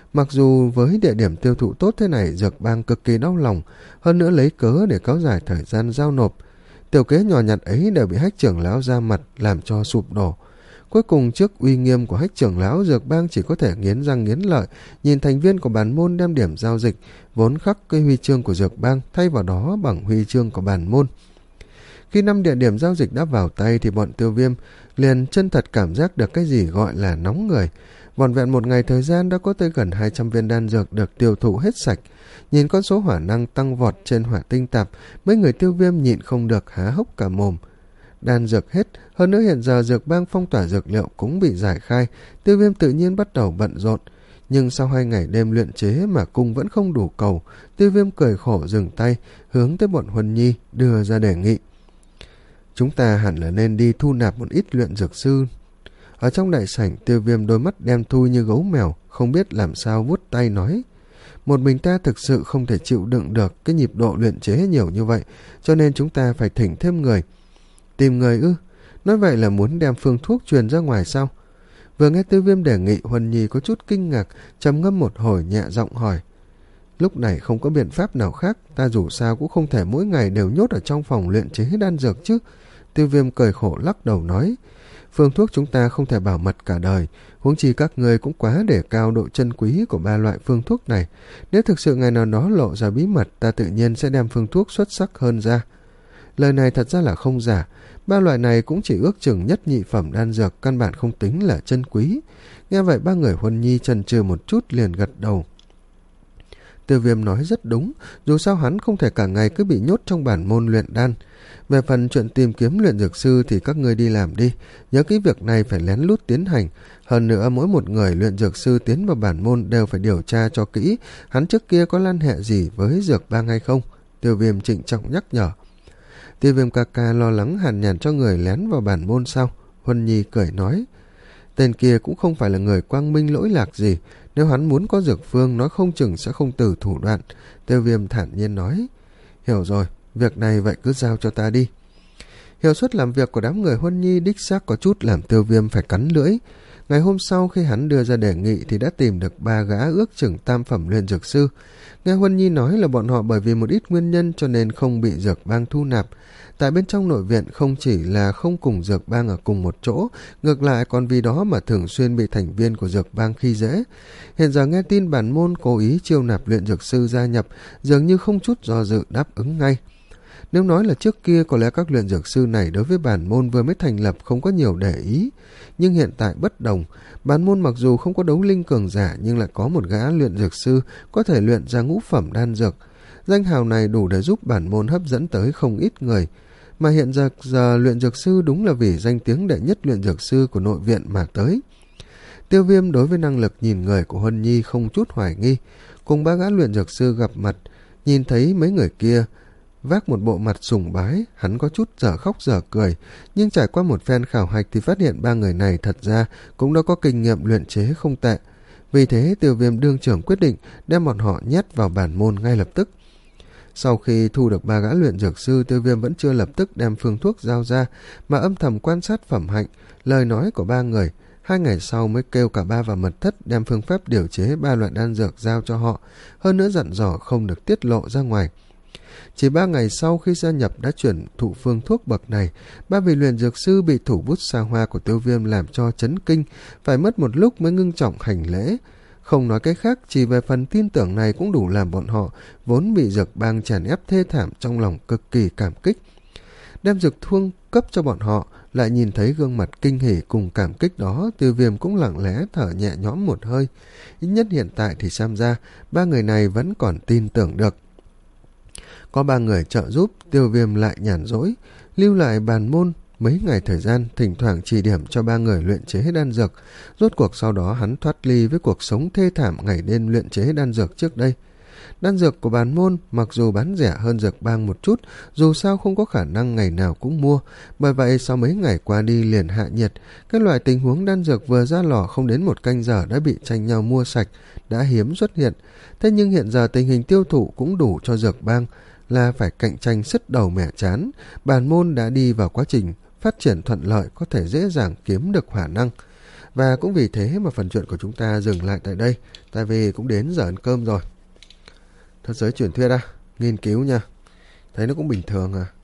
Mặc dù với địa điểm tiêu thụ tốt thế này, Dược Bang cực kỳ đau lòng, hơn nữa lấy cớ để kéo dài thời gian giao nộp. Tiểu kế nhỏ nhặt ấy đều bị Hách trưởng lão ra mặt làm cho sụp đổ. Cuối cùng trước uy nghiêm của Hách trưởng lão, Dược Bang chỉ có thể nghiến răng nghiến lợi, nhìn thành viên của bản môn đem điểm giao dịch vốn khắc cái huy chương của Dược Bang thay vào đó bằng huy chương của bản môn. Khi năm địa điểm giao dịch đã vào tay thì bọn Tiêu Viêm liền chân thật cảm giác được cái gì gọi là nóng người. Vỏn vẹn một ngày thời gian đã có tới gần hai trăm viên đan dược được tiêu thụ hết sạch. Nhìn con số hỏa năng tăng vọt trên hỏa tinh tạp, mấy người Tiêu Viêm nhịn không được há hốc cả mồm. Đan dược hết, hơn nữa hiện giờ Dược Bang phong tỏa dược liệu cũng bị giải khai, Tiêu Viêm tự nhiên bắt đầu bận rộn. Nhưng sau hai ngày đêm luyện chế mà cung vẫn không đủ cầu, Tiêu Viêm cười khổ dừng tay, hướng tới bọn Huân Nhi đưa ra đề nghị. Chúng ta hẳn là nên đi thu nạp một ít luyện dược sư. Ở trong đại sảnh, Tiêu Viêm đôi mắt đen thui như gấu mèo, không biết làm sao vuốt tay nói. Một mình ta thực sự không thể chịu đựng được cái nhịp độ luyện chế nhiều như vậy, cho nên chúng ta phải thỉnh thêm người. Tìm người ư? Nói vậy là muốn đem phương thuốc truyền ra ngoài sao? Vừa nghe Tiêu Viêm đề nghị, Huân Nhi có chút kinh ngạc, trầm ngâm một hồi nhẹ giọng hỏi. Lúc này không có biện pháp nào khác, ta dù sao cũng không thể mỗi ngày đều nhốt ở trong phòng luyện chế đan dược chứ. Tiêu Viêm cười khổ lắc đầu nói. Phương thuốc chúng ta không thể bảo mật cả đời, huống chi các người cũng quá để cao độ chân quý của ba loại phương thuốc này. Nếu thực sự ngày nào đó lộ ra bí mật, ta tự nhiên sẽ đem phương thuốc xuất sắc hơn ra. Lời này thật ra là không giả, ba loại này cũng chỉ ước chừng nhất nhị phẩm đan dược, căn bản không tính là chân quý. Nghe vậy ba người Huân Nhi chần chừ một chút liền gật đầu. Tiêu Viêm nói rất đúng, dù sao hắn không thể cả ngày cứ bị nhốt trong bản môn luyện đan. Về phần chuyện tìm kiếm luyện dược sư thì các ngươi đi làm đi, nhớ cái việc này phải lén lút tiến hành. Hơn nữa mỗi một người luyện dược sư tiến vào bản môn đều phải điều tra cho kỹ hắn trước kia có liên hệ gì với Dược Bang hay không. Tiêu Viêm trịnh trọng nhắc nhở. Tiêu Viêm ca ca lo lắng hàn nhàn cho người lén vào bản môn sao? Huân Nhi cười nói. Tên kia cũng không phải là người quang minh lỗi lạc gì, nếu hắn muốn có dược phương nói không chừng sẽ không từ thủ đoạn. Tiêu Viêm thản nhiên nói. Hiểu rồi, việc này vậy cứ giao cho ta đi. Hiệu suất làm việc của đám người Huân Nhi đích xác có chút làm Tiêu Viêm phải cắn lưỡi. Ngày hôm sau khi hắn đưa ra đề nghị thì đã tìm được ba gã ước chừng tam phẩm luyện dược sư. Nghe Huân Nhi nói là bọn họ bởi vì một ít nguyên nhân cho nên không bị Dược Bang thu nạp. Tại bên trong nội viện không chỉ là không cùng Dược Bang ở cùng một chỗ, ngược lại còn vì đó mà thường xuyên bị thành viên của Dược Bang khi dễ. Hiện giờ nghe tin bản môn cố ý chiêu nạp luyện dược sư gia nhập, dường như không chút do dự đáp ứng ngay. Nếu nói là trước kia có lẽ các luyện dược sư này đối với bản môn vừa mới thành lập không có nhiều để ý, nhưng hiện tại bất đồng. Bản môn mặc dù không có đấu linh cường giả nhưng lại có một gã luyện dược sư có thể luyện ra ngũ phẩm đan dược. Danh hào này đủ để giúp bản môn hấp dẫn tới không ít người. Mà hiện giờ, giờ luyện dược sư đúng là vì danh tiếng đệ nhất luyện dược sư của nội viện mà tới. Tiêu Viêm đối với năng lực nhìn người của Huân Nhi không chút hoài nghi. Cùng ba gã luyện dược sư gặp mặt, nhìn thấy mấy người kia vác một bộ mặt sùng bái, hắn có chút dở khóc dở cười, nhưng trải qua một phen khảo hạch thì phát hiện ba người này thật ra cũng đã có kinh nghiệm luyện chế không tệ. Vì thế Tiêu Viêm đương trưởng quyết định đem bọn họ nhét vào bản môn ngay lập tức. Sau khi thu được ba gã luyện dược sư, Tiêu Viêm vẫn chưa lập tức đem phương thuốc giao ra, mà âm thầm quan sát phẩm hạnh, lời nói của ba người. Hai ngày sau mới kêu cả ba vào mật thất đem phương pháp điều chế ba loại đan dược giao cho họ, hơn nữa dặn dò không được tiết lộ ra ngoài. Chỉ ba ngày sau khi gia nhập đã chuyển thụ phương thuốc bậc này, ba vị luyện dược sư bị thủ bút xa hoa của Tiêu Viêm làm cho chấn kinh, phải mất một lúc mới ngưng trọng hành lễ. Không nói cái khác, chỉ về phần tin tưởng này cũng đủ làm bọn họ vốn bị Dược Bang chèn ép thê thảm trong lòng cực kỳ cảm kích. Đem dược thuốc cấp cho bọn họ, lại nhìn thấy gương mặt kinh hỉ cùng cảm kích đó, Tiêu Viêm cũng lặng lẽ thở nhẹ nhõm một hơi. Ít nhất hiện tại thì xem ra ba người này vẫn còn tin tưởng được. Có ba người trợ giúp, Tiêu Viêm lại nhàn rỗi, lưu lại bàn môn mấy ngày thời gian, thỉnh thoảng chỉ điểm cho ba người luyện chế đan dược. Rốt cuộc sau đó hắn thoát ly với cuộc sống thê thảm ngày đêm luyện chế đan dược trước đây. Đan dược của bản môn mặc dù bán rẻ hơn Dược Bang một chút, dù sao không có khả năng ngày nào cũng mua, bởi vậy sau mấy ngày qua đi liền hạ nhiệt. Các loại tình huống đan dược vừa ra lò không đến một canh giờ đã bị tranh nhau mua sạch, đã hiếm xuất hiện. Thế nhưng hiện giờ tình hình tiêu thụ cũng đủ cho Dược Bang là phải cạnh tranh sứt đầu mẻ chán. Bản môn đã đi vào quá trình phát triển thuận lợi, có thể dễ dàng kiếm được hỏa năng. Và cũng vì thế mà phần chuyện của chúng ta dừng lại tại đây, tại vì cũng đến giờ ăn cơm rồi. Thật giới truyền thuyết à, nghiên cứu nha, thấy nó cũng bình thường à.